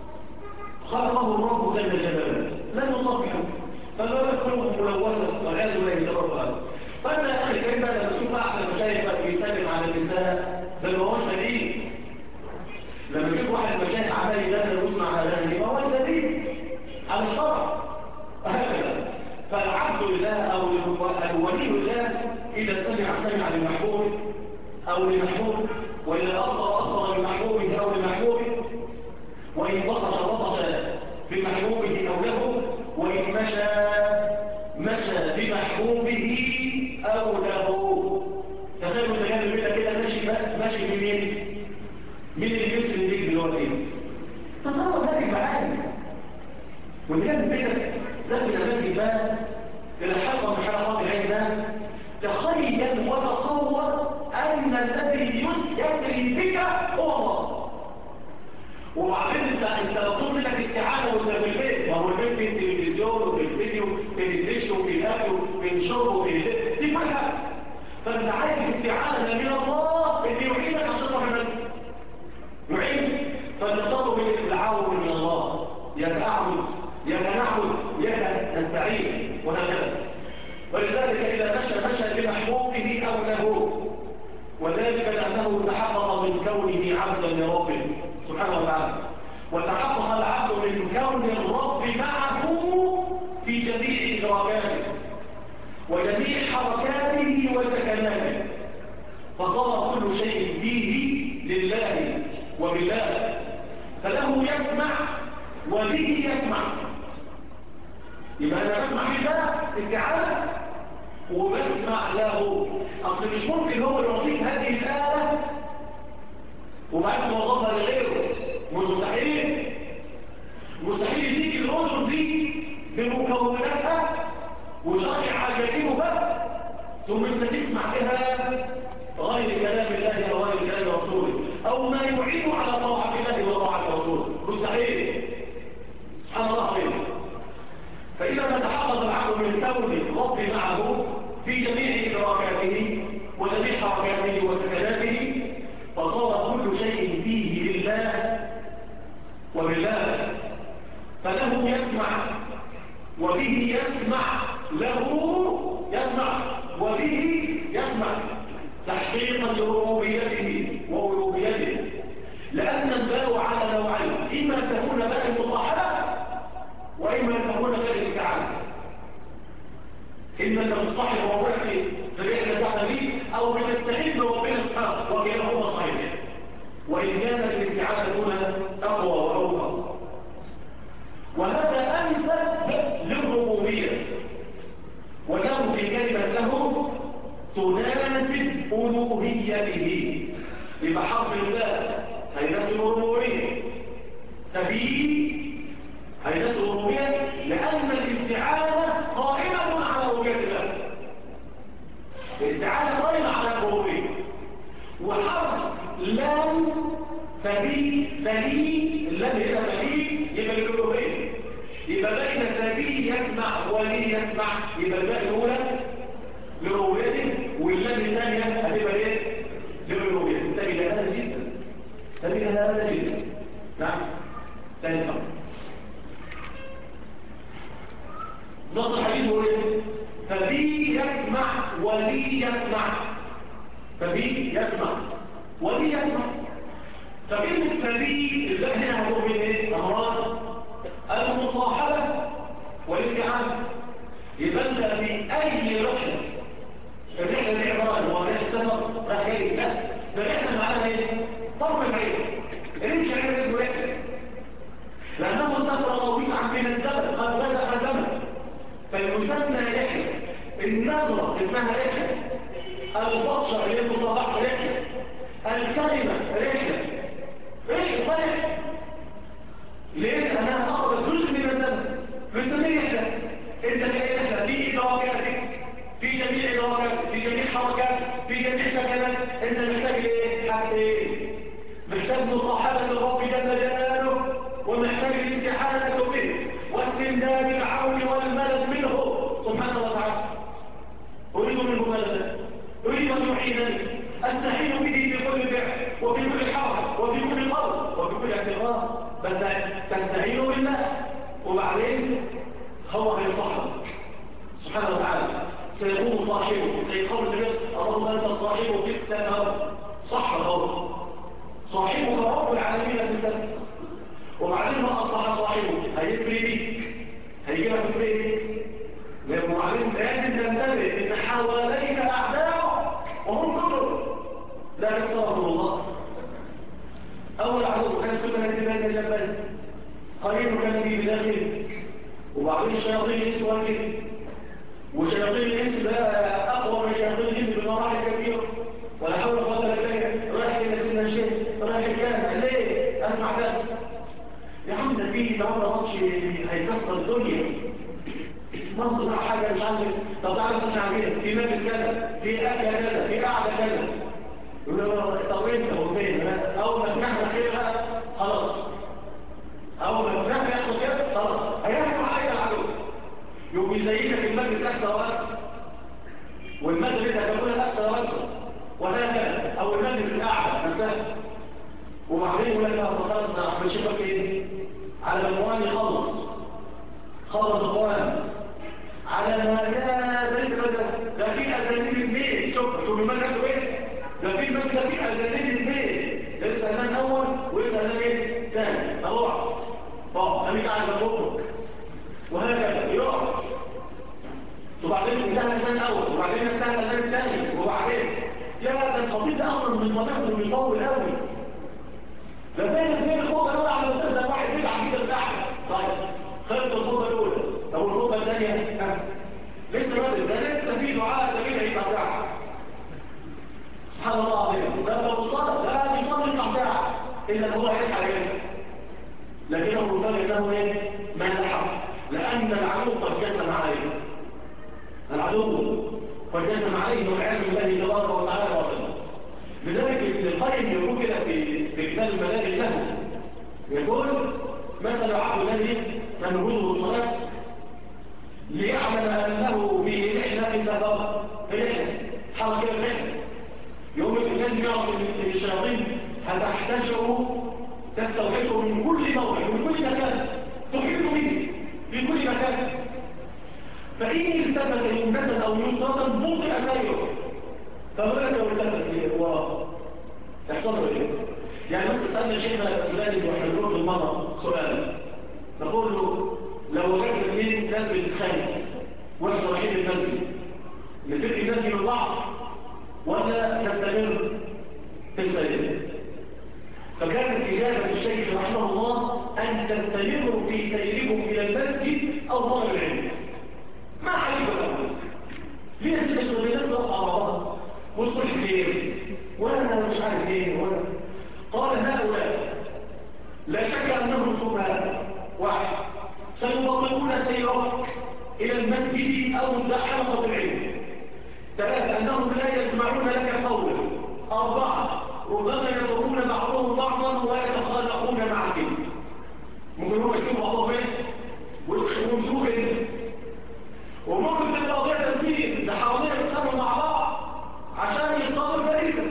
خلقه الرب جل جلاله لا يصافحه، فما بالقلوب ملوثه والعياذ بالله تبارك. فانت يا اخي الكريم بقى لما تشوف احد المشايخ بيسلم على النساء ده ما هوش دليل. لما تشوف واحد المشايخ عمال يدخل ويسمع اغاني ما هوش دليل على الشرع هكذا. فالعبد لله او الولي لله اذا سمع لمحبوبه او لمحبوب، واذا ابصر لمحبوبه او لمحبوبه، وإن بطش بمحبوبه أو له، وإن مشى بمحبوبه أو له. تخيلوا تجانب بينا كده ماشي بمين؟ مين اللي يسلم ليك دلوقتي؟ تصور هذه المعاني. وتجانب بينا ذهب إلى المسجد بقى إلى حلقة من حلقات العلم ده، تخيل وتصور أن الذي يسري بك هو الله. وبعدين انت مطلوب منك استعانه وانت في البيت. ما هو البيت في التلفزيون وفي الفيديو في الدش وفي الاكل وفي الشرب وفي دي كل حاجه. فانت عايز استعانه من الله اللي يعينك عشان تروح المسجد. يعينك. فانت تطلب العون من الله. ياك اعبد ياك نعبد ياك نستعين وهكذا. ولذلك اذا مشى بمحبوبه او له، وذلك لانه تحقق من كونه عبدا لربه سبحانه وتعالى، وتحقق العبد من كون الرب معه في جميع إدراكاته وجميع حركاته وسكناته، فصار كل شيء فيه لله وبالله، فله يسمع وبه يسمع. يبقى أنا بسمع بالله استعانة وبسمع له. أصل مش ممكن هو يعطيك هذه الآلة وبعد توظفها لغيره، مستحيل. مستحيل يديك الأذن دي بمكوناتها وشرع عجائبها ثم انت تسمع بها غير كلام الله او غير كلام رسوله او ما يعين على طاعه الله وطاعه رسوله، مستحيل. سبحان الله خير. فاذا ما تحقق العقل من كون الرب معه في جميع ادراكاته وجميع حركاته وسكناته، فصار كل شيء فيه لله وبالله، فله يسمع وبه يسمع، له يسمع وبه يسمع، تحقيقا لربوبيته وألوهيته. لأن الباء على نوعين، إما أن تكون باء المصاحبة وإما أن تكون باء الاستعانة. إما أن تصاحب ربنا في الرحلة بتاعتنا دي أو بتستعين بربنا سبحانه، وكلاهما صحيح، وإن كانت الاستعانة هنا أقوى وأوفى. وهذا أنسب للربوبية، وله في كلمة له تناسب ألوهيته. يبقى حرف الباء هيناسب الربوبية، فبيه هيناسب الربوبية، لأن الاستعانة قائمة على ربوبية الله. الاستعانة قائمة على الربوبية. وحرف لام فبيه فليه، اللام هنا فليه يبقى الألوهية. يبقى بين فبيه يسمع ولي يسمع، يبقى الباء الأولى لربوبيته واللام الثانية هتبقى ايه؟ لربوبيته. انتبه لهذا جدا، انتبه لهذا جدا. نعم. ثاني خطأ. نص الحديث هو ايه؟ فبي يسمع ولي يسمع، فبي يسمع ولي يسمع. فكلمة فبي الباء هنا هتقول بين ايه؟ امران: المصاحبة والاستعانة. يبقى انت في اي رحلة، الرحلة دي عبارة هو رحلة سفر راح جاي، لا ده الرحلة معناها ايه؟ طرف العين. امشي عين اسمه رحلة، لأنه سفر طويلا من الزمن قد بدأ زمن، فيسمى رحلة. النظرة اسمها رحلة، البطشة اللي المصابح رحلة، الكلمة رحلة. رحلة صحيح ليه؟ لأنها أخذت جزء من الزمن، بنسميه رحلة. انت كأي رحلة في إدراكاتك، في جميع إدراكاتك، في جميع حركاتك، في جميع سكنات. انت محتاج ايه؟ حاجتين: محتاج مصاحبة الرب جل جلاله، ومحتاج الاستعانة به واستمداد العون والمدد منه سبحانه وتعالى. أريد منه مددا، أريد أن يعينني، أستعين به في كل فعل وفي كل حركة وفي كل قول وفي كل اعتراض. بس تستعين بالله وبعدين هو هيصحبك سبحانه وتعالى، سيكون صاحبه زي قول النبي: اللهم أنت صاحبه في السماء. صح الأمر، صاحبك رب العالمين في السماء. وبعدين ما أصبح صاحبه هيسري بيك، هيجيبك في البيت. وبعدين لازم تنتبه ان حواليك اعداء وهم كلهم لا يستغفر الله. اول عدو كان سكن بين جنبين، قريب كان في بداخله، وبعدين الشياطين الانس والجن، وشياطين الانس بقى اقوى من شياطين الجن بمراحل كثيره. ولا حول ولا قوه الا بالله. رايح الى سيدنا الشيخ، رايح الجامع، ليه؟ اسمع بس يا عم، ده في النهارده ماتش هيكسر الدنيا، مصر بقى حاجه مش عندك. طب تعالى احنا عايزين في مجلس كذا، في اكله كذا، في قعده كذا. يقول له طب انت وفين؟ اول ما تنحى خير بقى خلاص، اول ما تنحى يحصل كده خلاص هيحكم عليك العدو، يقوم يزيدك المجلس اكثر واكثر، والمجلس اللي هتقولها اكثر واكثر، وهكذا. او المجلس القعده نفسها. وبعدين يقول لك خلاص ده احنا ماشيين بس ايه؟ على الاخوان يخلص اخوان على ما ده لسه ده في اذانين اثنين. شوف المال نفسه ايه؟ ده في المسجد ده في اذانين اثنين، لسه اذان اول ولسه اذان ايه؟ ثاني. اروح خليك قاعد جنبك وهكذا يقعد. اصلا من طبيعته بيطول قوي. لو كان اثنين الخطبه الاولى على ما تبدا واحد بيتعب كده بتاعها. طيب خدت الخطبه الاولى، طب الخطبه الثانيه لسه بدري، ده لسه في دعاء ده بيدعي بتاع ساعه. سبحان الله العظيم. ده لو صلى لا بيصلي بتاع ساعه الا هو هيلحق عليه. لكنه مفاجئ انه ايه؟ ما لحق، لان العدو قد جسم عليه. العدو قد جسم عليه والعياذ بالله تبارك وتعالى باطلا. لذلك ابن القيم يقول كده في كتاب المدارج له، يقول مثل عبد الذي تنهزه الصلاه ليعلم انه في رحله سفر، رحله حركه رحله، يوم لازم يعرف ان الشياطين هتحتشره تستوحشه من كل موضع من كل مكان، تحيط به في كل مكان. فإن التفت يمنة أو يسرة بطئ سيره. فما لك لو التفت وراه يحصل له ايه؟ يعني مثلا سألنا شيخنا فلان واحنا بنقول بالمرة سؤال، نقول له لو وجدنا اثنين ناس بتتخانق واحنا رايحين المسجد، نفرق الناس دي من بعض ولا نستمر في السير؟ فكانت إجابة الشيخ رحمه الله أن تستمروا في سيركم إلى المسجد أو طلب العلم. ما عليك الأول ليه يا شيخ الناس بقى على بعضها وصول خير ولا مش عارف ايه ولا. قال هؤلاء لا شك أنهم سفهاء، واحد سيبطئون سيرك إلى المسجد أو حلقة العلم، ثلاثة أنهم لا يسمعون لك قولا، أربعة ربما يضربون بعضهم بعضا ويتخانقون معك. ممكن هو يسيبوا بعضهم ايه ويمسكوك انت، وممكن تبقى قضيه تنفيذ ده حوالين يتخانقوا مع بعض عشان يصطادوا الفريسه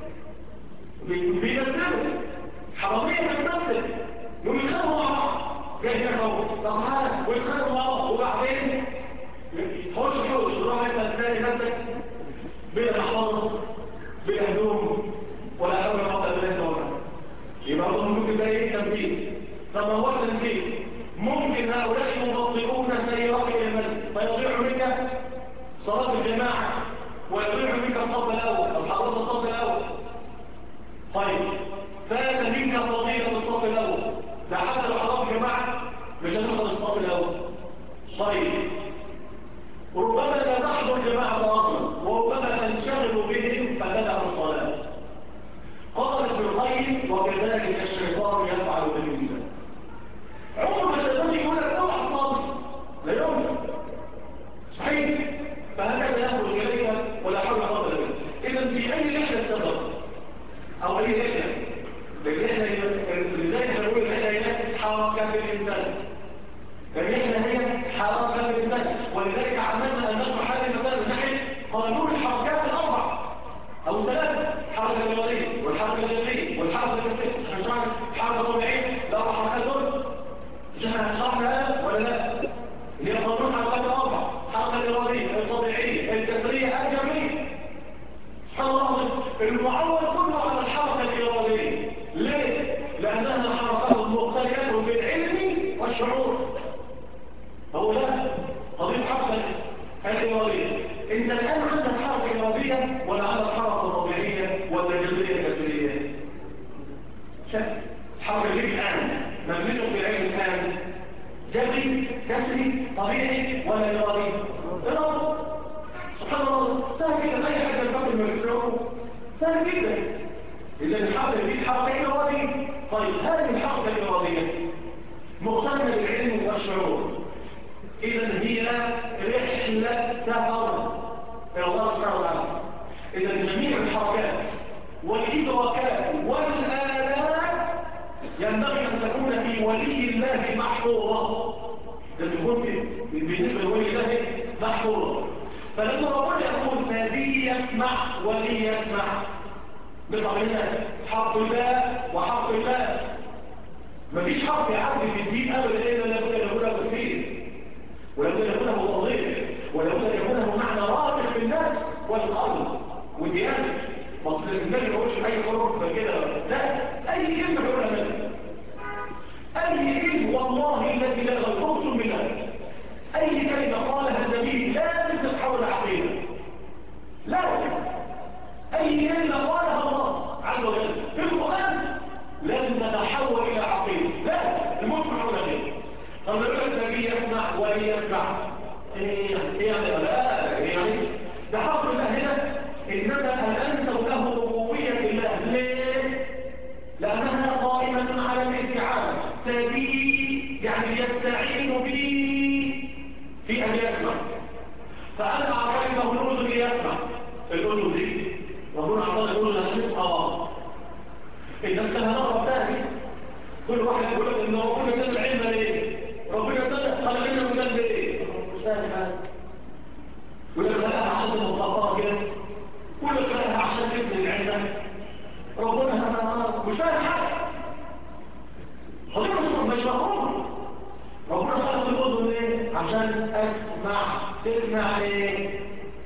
بيمثلوا حراميه بتمثل ويتخانقوا مع بعض. جاي هنا اهو طب تعالى ويتخانقوا مع بعض وبعدين حوش تروح انت تلاقي نفسك بلا محفظه بلا هدوم ولا حول ولا قوه الا بالله. يبقى برضه ممكن ده ايه تمثيل. طب ما هوش تمثيل، ممكن هؤلاء يبطئون سيرك الى المسجد فيضيع منك صلاه الجماعه ويضيع منك الصف الاول او حضرت الصف الاول. طيب فات منك فضيله الصف الاول، ده حتى لو حضرت الجماعه مش هتدخل الصف الاول. طيب وربما لا تحضر الجماعه اصلا وربما تنشغل بهم فتدع الصلاه. قال ابن القيم وكذلك الشيطان يفعل بالانسان. عمر ما الشيطان يقول لك اوعى تصلي، لا يمكن صحيح. فهكذا يخرج اليك ولا حول ولا قوه الا بالله. اذا في اي رحله سفر او اي رحله، لذلك نقول الرحله هي حركه الانسان، الرحله هي حركه الانسان. ولذلك عمدنا ان نشرح هذه المساله من ناحيه قانون الحركات الاربع او ثلاثه: الحركه الرياضيه والحركه الجبريه والحركه النفسيه. هنشرح الحركه الطبيعيه الاربع حركات دول مش احنا هنشرحها ولا لا؟ اللي هي قانون الحركات الاربع: الحركه الرياضيه الطبيعيه الكسريه الجبريه. سبحان الله المعول كله على الحركه الرياضيه. ليه؟ لانها حركات مختلفه بالعلم والشعور. هو ده قضيه الحركه الرياضيه. انت الان عندك حركه رياضيه ولا عندك حركه طبيعيه ولا جبريه كسريه؟ شايف الحركه دي الان مبنيه بالعلم الان جبري كسري طبيعي ولا ارادي؟ ارادي. سبحان الله سهل جدا، اي حاجه الفكر المكسور سهل جدا. اذا الحركه دي حركه اراديه. طيب هذه الحركه الاراديه مقترنه بالعلم والشعور، اذا هي رحله سفر الى الله سبحانه وتعالى. اذا جميع الحركات والادراكات والالات ينبغي ان تكون في ولي الله محفوظه. لازم يكون بالنسبه لولي الله محفوظه. فلما ربنا يقول فبي يسمع ولي يسمع، بيطلع لنا حق الله وحق الله. مفيش حق يعدي في الدين ابدا الا لابد ان يكون له تفسير، ولابد ان يكون له توضيح، ولابد ان يكون له معنى راسخ في النفس والقلب والديانه. مصر النبي ما يقولش اي حروف كده، لا، اي كلمه يقولها منه، اي كلمه والله الذي لا اقسم بالله اي كلمه قالها النبي لازم تتحول عقيده، لازم. اي كلمه قالها الله وليسمع. ايه يعني؟ لا يعني ده حق الله هنا، انما الانسب له ربوبيه الله. ليه؟ لانها قائمه على الاستعانه، فبي يعني يستعين بي في ان يسمع. فانا اعطيته الاذن ليسمع، الاذن دي ربنا اعطانا الاذن عشان يسمع. الناس كانها نقرا تاني، كل واحد يقول لك ان ربنا ادانا العلم ليه؟ ربنا ادانا خلق لنا الودان ليه؟ مش فاهم حاجه. ولا خلقها عشان تبقى مطهره كده، ولا خلقها عشان تسند العلم. ربنا مش فاهم حاجه. خلينا مش مفهوم. ربنا خلق الاذن ليه؟ عشان اسمع. تسمع ايه؟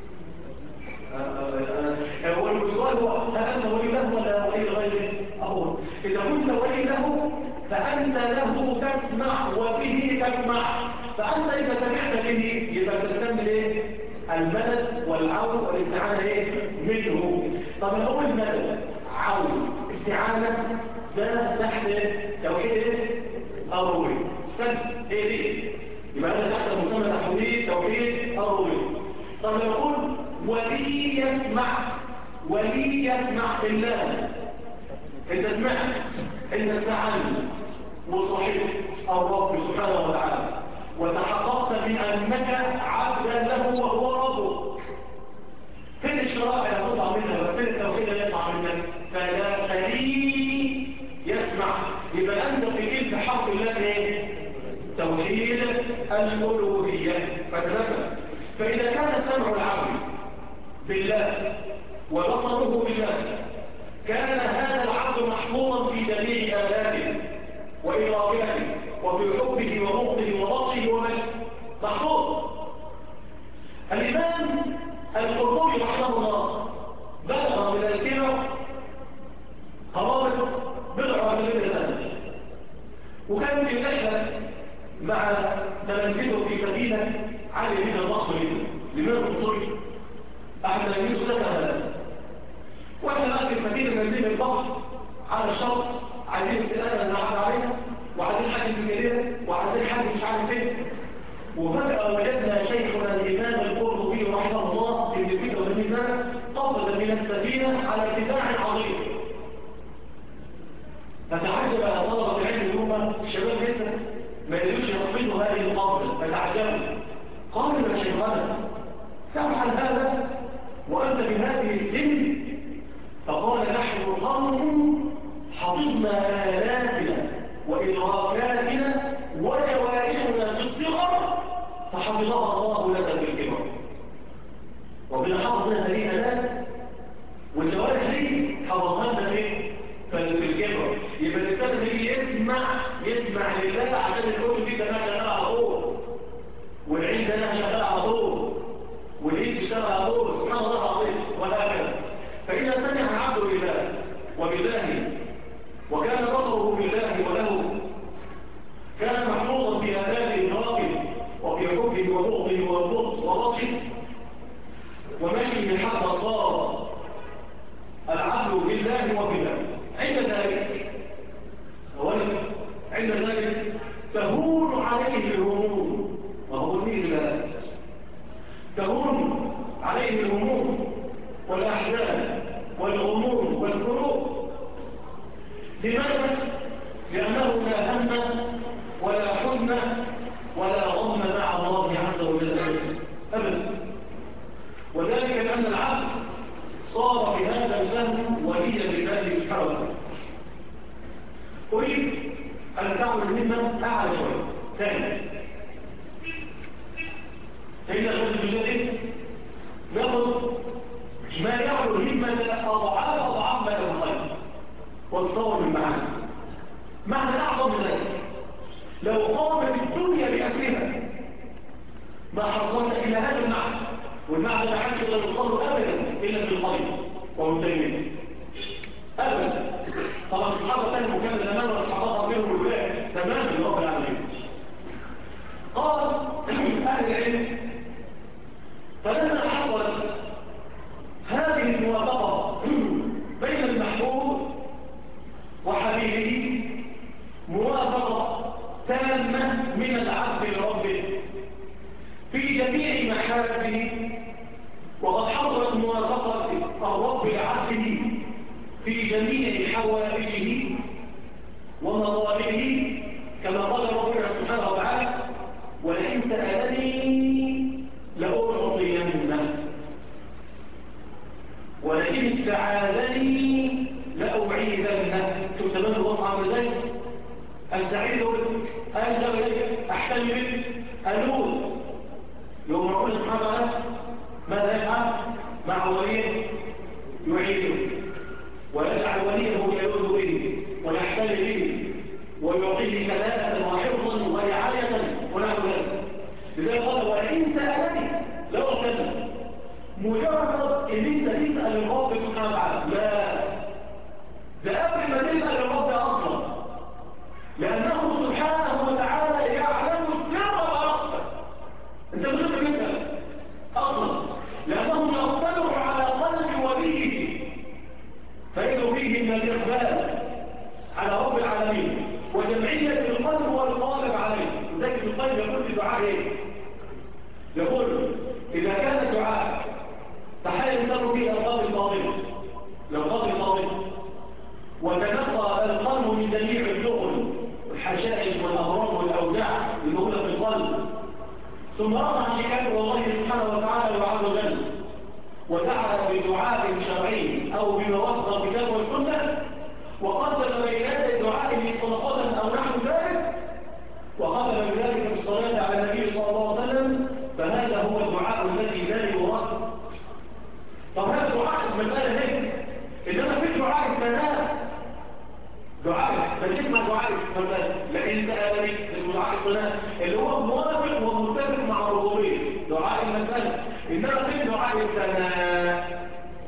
هو السؤال هو هل انت ولي له ولا ولي غيره؟ اقول اذا كنت ولي له فانت له تسمع وبه تسمع. فانت اذا سمعت به يبقى تستمد ايه؟ المدد والعون والاستعانه ايه؟ منه. طب اقول مدد عون استعانه ده تحت توحيد ايه؟ الربوبيه. استنى ايه دي؟ يبقى انا تحت مسمى توحيد الربوبيه. طب نقول ولي يسمع، ولي يسمع بالله. انت سمعت، انت سمعني وصحيت الرب سبحانه وتعالى، وتحققت بانك عبدا له وهو ربك. فين الشرائع اللي هتطلع منها؟ فين التوحيد اللي يطلع منك؟ فلا فلي يسمع. يبقى انت في جلد حق الله ايه؟ توحيد الالوهيه. فاذا كان سمع العبد بالله وبصره بالله، كان هذا العبد محفوظا في جميع آلاته وإرادته وفي حبه وبغضه وبطشه ومجده، محفوظ. الإمام القرطبي رحمه الله بلغ من الكبر قرابة بضع وثلاثين سنة، وكان في رحلة مع تلامذته في سفينة عالية جدا ضخمة جدا. الإمام القرطبي أحد تلاميذه ذكر هذا. واحنا بقى في سفينة نازلين من البحر على الشط، عايزين استئذان اللي قعد عليها، وعايزين حاجة سكرية، وعايزين حاجة مش عارف ايه. وفجأة وجدنا شيخنا الإمام القرطبي رحمه الله في 86 سنة قفز من السفينة على ارتفاع عظيم. فتعجب طلبة العلم اليوم الشباب لسه ما يقدروش يقفزوا هذه القفزة، فتعجبوا. قالوا يا شيخنا تفعل هذا وأنت بهذه السن؟ فقال نحن قوم حفظنا آلاتنا وإدراكاتنا وجوارحنا في الصغر فحفظها الله لنا في الكبر. ربنا حفظ لنا هذه الآلات والجوارح دي حفظها لنا في الكبر. يبقى الإنسان اللي يسمع لله عشان الكتب دي تبقى شغالة على طول، والعين ده شغالة على طول، والإيد تشتغل على طول. سبحان الله العظيم. وهكذا. فإذا سمع العبد لله وبالله وكان بصره بالله وله، كان محفوظا في آلاته الراقب وفي حبه وبغضه وبطشه ومشي بالحق، صار العبد بالله وبالله. عند ذلك تهون عليه الهموم، وهو الدين بالله. تهون عليه الهموم والأحزان والغموم والكروب. لماذا؟ لأنه لا هم ولا حزن ولا غم مع الله عز وجل أبدا. وذلك لأن العبد صار بهذا الفهم وليا لله سبحانه وتعالى. أريد أن تعمل الهمة أعلى شوية ثاني. فإن الغد الجديد ناخذ ما يعمل الهمة أضعاف ما تتخيل وتصور من معاني. معنى أعظم من ذلك لو قامت الدنيا بأسرها ما حصلت إلى هذا المعنى، والمعنى لا حسن لا يوصل أبدا إلا بالقلب ومتيمين أبدا. طبعا الصحابة فهموا كان زمان والحقاقة منهم الولاء تماما لرب العالمين. قال أهل العلم فلما حصلت هذه الموافقة بين المحبوب وحبيبه، موافقة تامة من العبد لربه، محابه وقد حصلت موافقة الرب لعبده في جميع حوائجه ومطالبه كما قال ربنا سبحانه وتعالى ولئن سألني لأعطينه ولئن استعاذني لأعيذنه. شوف زمان الوضع عامل ازاي؟ استعيذ بك، ألجأ إليك، أحتمي بك، ألوذ. يوم ربنا سبحانه وتعالى ماذا يفعل؟ مع وليه يعيده ويجعل وليه يلوذ به ويحتمي به ويعطيه كلاءة وحفظا ورعاية ونحو ذلك. لذلك قال ولئن سألني لأعطينه. مجرد ان انت تسأل الرب سبحانه وتعالى لا، ده قبل ما تسأل الرب اصلا، لانه سبحانه وتعالى يعلم السر واخفى. انت مش تسأل اصلا لانه يطلع على قلب وليه فإنه فيه من الاقبال على رب العالمين وجمعية القلب والقالب عليه. لذلك القلب يقول في دعاء ايه؟ يقول اذا كان الدعاء تحيل الإنسان فيه الأوقات الفاضلة وتنقى القلب من جميع اللغم والحشائش والأمراض والأوجاع الموجودة في القلب، ثم رفع شكاية والله سبحانه وتعالى وعز وجل ودعا بدعاء شرعي أو بما وفق الكتاب والسنة وقدم بين يدي الدعاء صدقة أو نحو ذلك وقدم بذلك الصلاة على النبي صلى الله عليه وسلم، فهذا هو الدعاء الذي لا يراد. طب هذا دعاء المسألة هيك، إنما في دعاء الثناء دعاء بل اسمه دعاء المسألة، لكن سألني اسمه دعاء الثناء اللي هو موافق ومتفق مع الربوبية دعاء المسألة. إنما في دعاء الثناء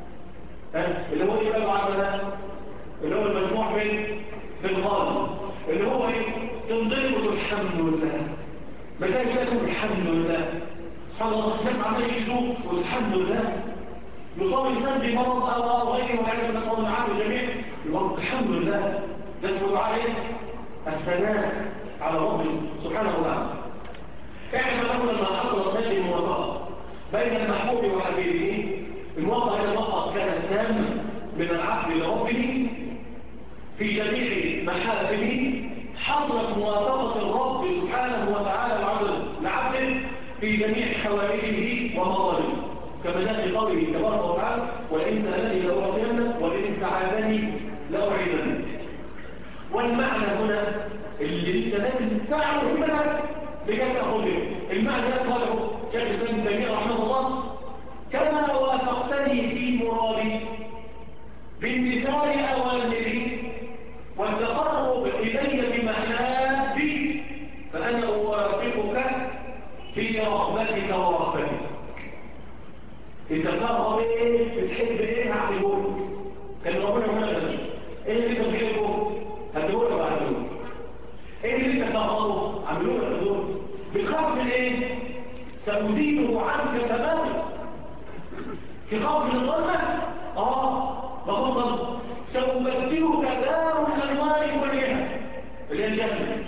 اللي هو إيه دعاء الثناء اللي هو المجموع في القلب اللي هو إيه تنظيمه الحمد لله. ما كانش يقول الحمد لله سبحان الله، الناس عمال يجدوه والحمد لله يصاب الإنسان بمرض أو غيره ويعرف نسأل الله عنه الجميع يقول الحمد لله. ده اسمه دعاء الثناء على ربه سبحانه وتعالى. احنا نقول لما حصلت هذه الموافقة بين المحبوب وحبيبه، الموافقة هذه الموافقة كانت تامة من العبد لربه في جميع محافله. حصلت موافقة الرب سبحانه وتعالى لعبده في جميع حوائجه ومطالبه كما جاء في قوله تبارك وتعالى ولئن سألني لأعطينه ولئن استعاذني لأعيذنه. والمعنى هنا اللي انت لازم تعرف منها لكي تأخذ به المعنى ده قاله شيخ الإسلام ابن تيمية رحمه الله كما وافقتني في مرادي بامتثال أوامري والتقرب إلي بمحابي فأنا أوافقك في رغبتك ورغبتك. انت بترغب ايه؟ بتحب ايه؟ هعملهولك. كان ربنا هنا غني. ايه اللي انت بتحبه؟ هديهولك وهعملهولك. ايه اللي انت بترغبه؟ عملهولك هديهولك. بتخاف من ايه؟ سأزيله عنك تماما. تخاف من الظلمة؟ بفضل سأبدلك دار الأنوار كلها اللي هي الجنة.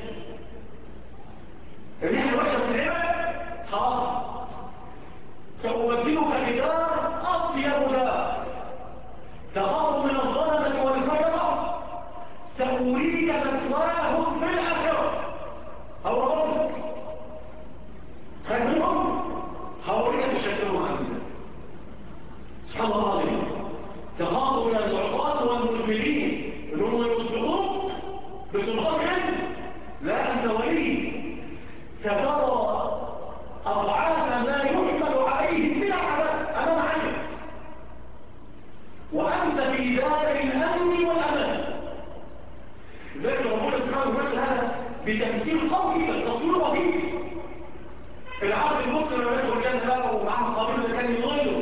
الريح الوحشة في العباد خلاص سأبدلك بدار أطيب دار تخاف من الظلمة والفيضة سأريك مسواهم في الآخرة. هوريك خليهم هوريك تشكلوا عن ذلك سبحان الله العظيم. تخاف من العصاة والمسلمين انهم يصبحوك بسلطانهم. لا انت ولي سترى اضعاف ما يحمل عليه من العذاب امام عينك وانت في دار الامن والامان. لذلك ربنا سبحانه وتعالى هذا بتمثيل قوي تصوير رهيب. العبد المسلم لما يدخل الجنه بقى ومعه قبيله اللي كان يضله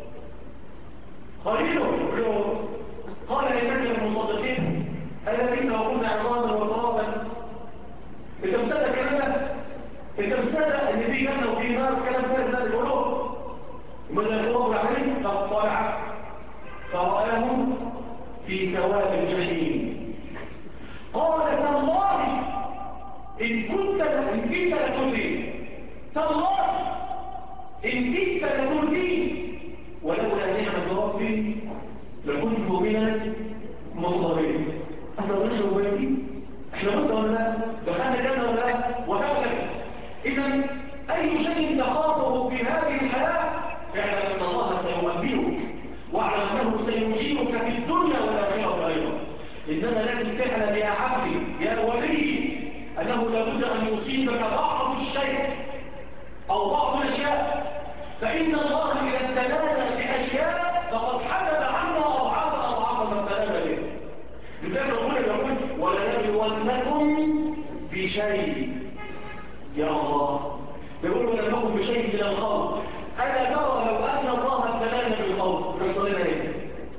قليله قال إنك المصدقين الذين وقلنا عظاما وترابا. انت مصدق كلامك؟ انت مصدق ان في جنه وفي نار كلام ثالث ده بيقولوه؟ وماذا يقول العلم قد طلع فرآهم في سواء الجحيم قال تالله إن كنت لتدري تالله إن كنت لتردين ولولا نعمة ربي لكنت من المضطرين. أصلا نحن مبيتين، إحنا مدة ولا لا؟ دخلنا جنة ولا لا؟ وتأكد. إذن أي شيء تخافه في هذه الحياة اعلم أن الله سيؤمنك، واعلم أنه سيجيبك في الدنيا والآخرة أيضا. إنما لازم تعلم يا عبدي يا ولي أنه لابد أن يصيبك بعض الشيء أو بعض الأشياء، فإن الله إذا ابتلانا بأشياء فقد حدث عنا أضعاف ما ابتلانا به. لذلك ربنا يقول ولنبلونكم بشيء، يا الله يقول ولنبلونكم بشيء من الخوف. ألا ترى لو أن الله ابتلانا بالخوف يحصل لنا إيه؟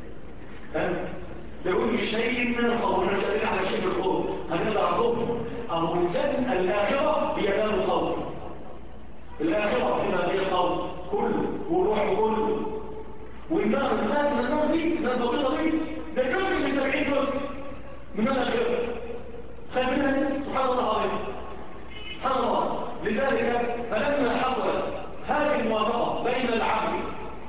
يقول بشيء من الخوف، ونحن شغالين على شيء من الخوف هنقدر خوف أو الجنة. الآخرة هي دار الخوف، الآخرة هنا هي الخوف كله والروح كله. والنار النار دي النار البسيطة دي ده جزء من 70 جزء من الآخرة. خير منها سبحان الله العظيم، سبحان الله. لذلك فلما حصلت هذه الموافقة بين العبد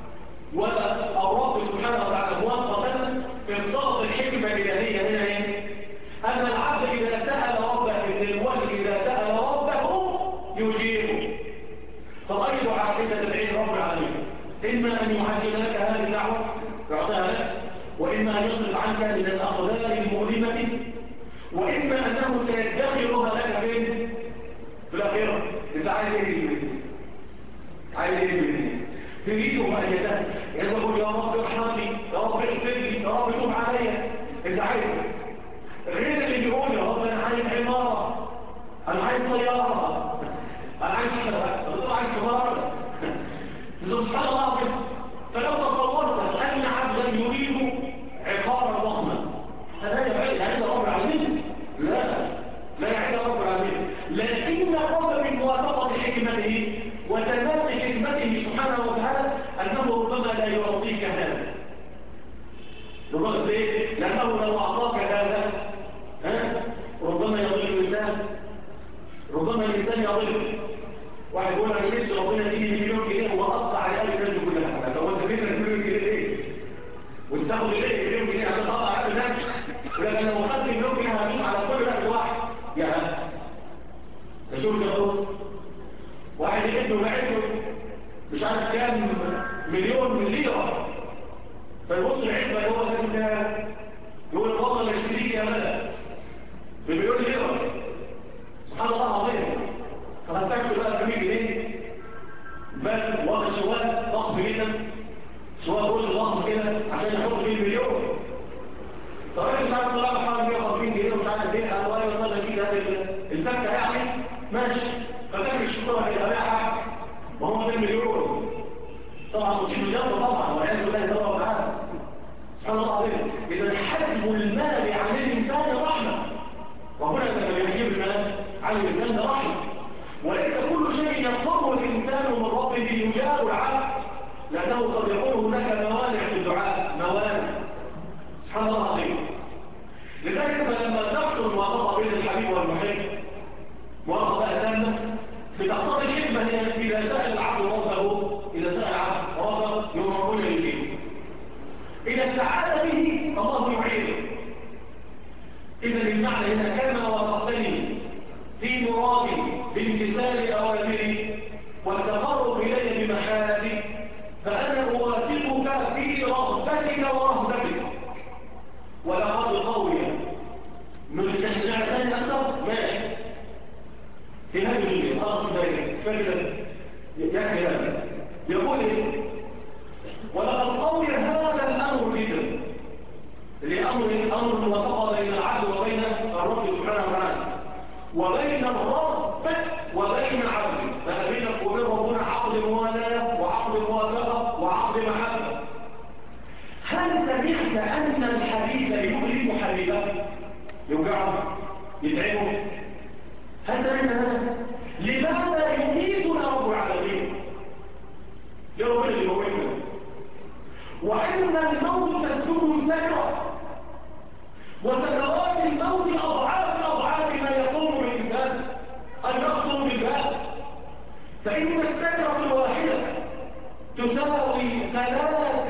والرب سبحانه وتعالى موافقة اقتضت الحكمة الإلهية هنا ايه؟ أن العبد إذا سأل ربه، إن الولي إذا سأل ربه يجيبه. فأي دعاء إذا تدعي رب العالمين إما أن يعجل لك هذه الدعوة يعطيها لك، وإما أن يصرف عنك من الأقدار المؤلمة، وإما أنه سيدخرها لك فين؟ في الآخرة. أنت عايز إيه مني؟ عايز إيه مني؟ تريده أن يدخل، يعني بقول يا رب ارحمني، يا رب اغفر لي، يا رب توب عليا. أنت عايز غير اللي بيقول يا رب أنا عايز عمارة، أنا عايز طيارة، أنا عايز حلوة، أنا عايز سفارة. سبحان الله العظيم. فلو تصورت أن عبدا يريد عقارا ضخما هذا يعيد رب العالمين؟ لا يعيد رب العالمين، لكن الرب من موافقة حكمته وتمام حكمته سبحانه وتعالى أنه ربما لا يعطيك هذا. ربما ليه؟ لأنه لو أعطاك هذا ربما يضل الإنسان، ربما الإنسان يضل. واحد يقول أنا نفسي ربنا يديني مليون جنيه وأقطع على قلب الناس كلها. طب أنت فكرة المليون جنيه إيه؟ وتاخد إيه مليون جنيه عشان تقطع على قلب الناس؟ ولكن لو خدت مليون جنيه هتدوس على كل رقبة واحد. يا ده شوف كده، واحد ابنه بعته مش عارف كام مليون ليرة، فيبص العزبة اللي هو ده يقول الوطن اللي يشتريك يا بلد بمليون ليرة. سبحان الله العظيم. فهتكسب بقى ب 100 جنيه بل واخد شوال ضخم جدا، شوال رز ضخم كده عشان يحط فيه المليون. فالراجل مش عارف طلع حوالي 150 جنيه ومش عارف ايه، قال له ايوه طب يا سيدي هذه الفكه يعني ماشي. فتاكل الشوكولاته كده بقى حاجه وهو ده المليون. طبعا مصيبه جنبه طبعا والعياذ بالله طبعا معاه. سبحان الله العظيم. اذا حجم المال عن الانسان رحمه، وهنا لما يحجب المال عن الانسان رحمه. وليس كل شيء يضطر الإنسان من ربه يجاب العبد، لأنه قد يكون هناك موانع في الدعاء، موانع. سبحان الله العظيم. لذلك فلما تحصل موافقة بين الحبيب والمحب موافقة تامة بتقتضي الحكمة إذا سأل العبد ربه، إذا سأل العبد ربه يوم ربنا يجيبه، إذا استعان به الله يعينه. إذا المعنى هنا كما وافقتني في مرادي بامتثال أوامري والتقرب إلي بمحابي فأنا أوافقك في رغبتك ورهبتك. ولقد قوية نريد أن نعتني أكثر ماشي في هذه الدنيا خلاص ذلك فكذا يكفي هذا. يقول ولقد قوي هذا الأمر جدا لأمر موافقة بين العبد وبين الرب سبحانه وتعالى وبين الرب وبين عبده. فبينك وبين ربنا عقد موالاه وعقد موافقه وعقد محبه. هل سمعت ان الحبيب يؤلم حبيبه؟ يوجعه يتعبه؟ هل سمعت هذا؟ لماذا يميتنا رب العالمين؟ يا رب اللي يموتنا وان الموت تسلبه السكره، وسكرات الموت أضعاف ما يقوم بالإنسان أن يخطر بالباب. فإن السكرة الواحدة تساوي 3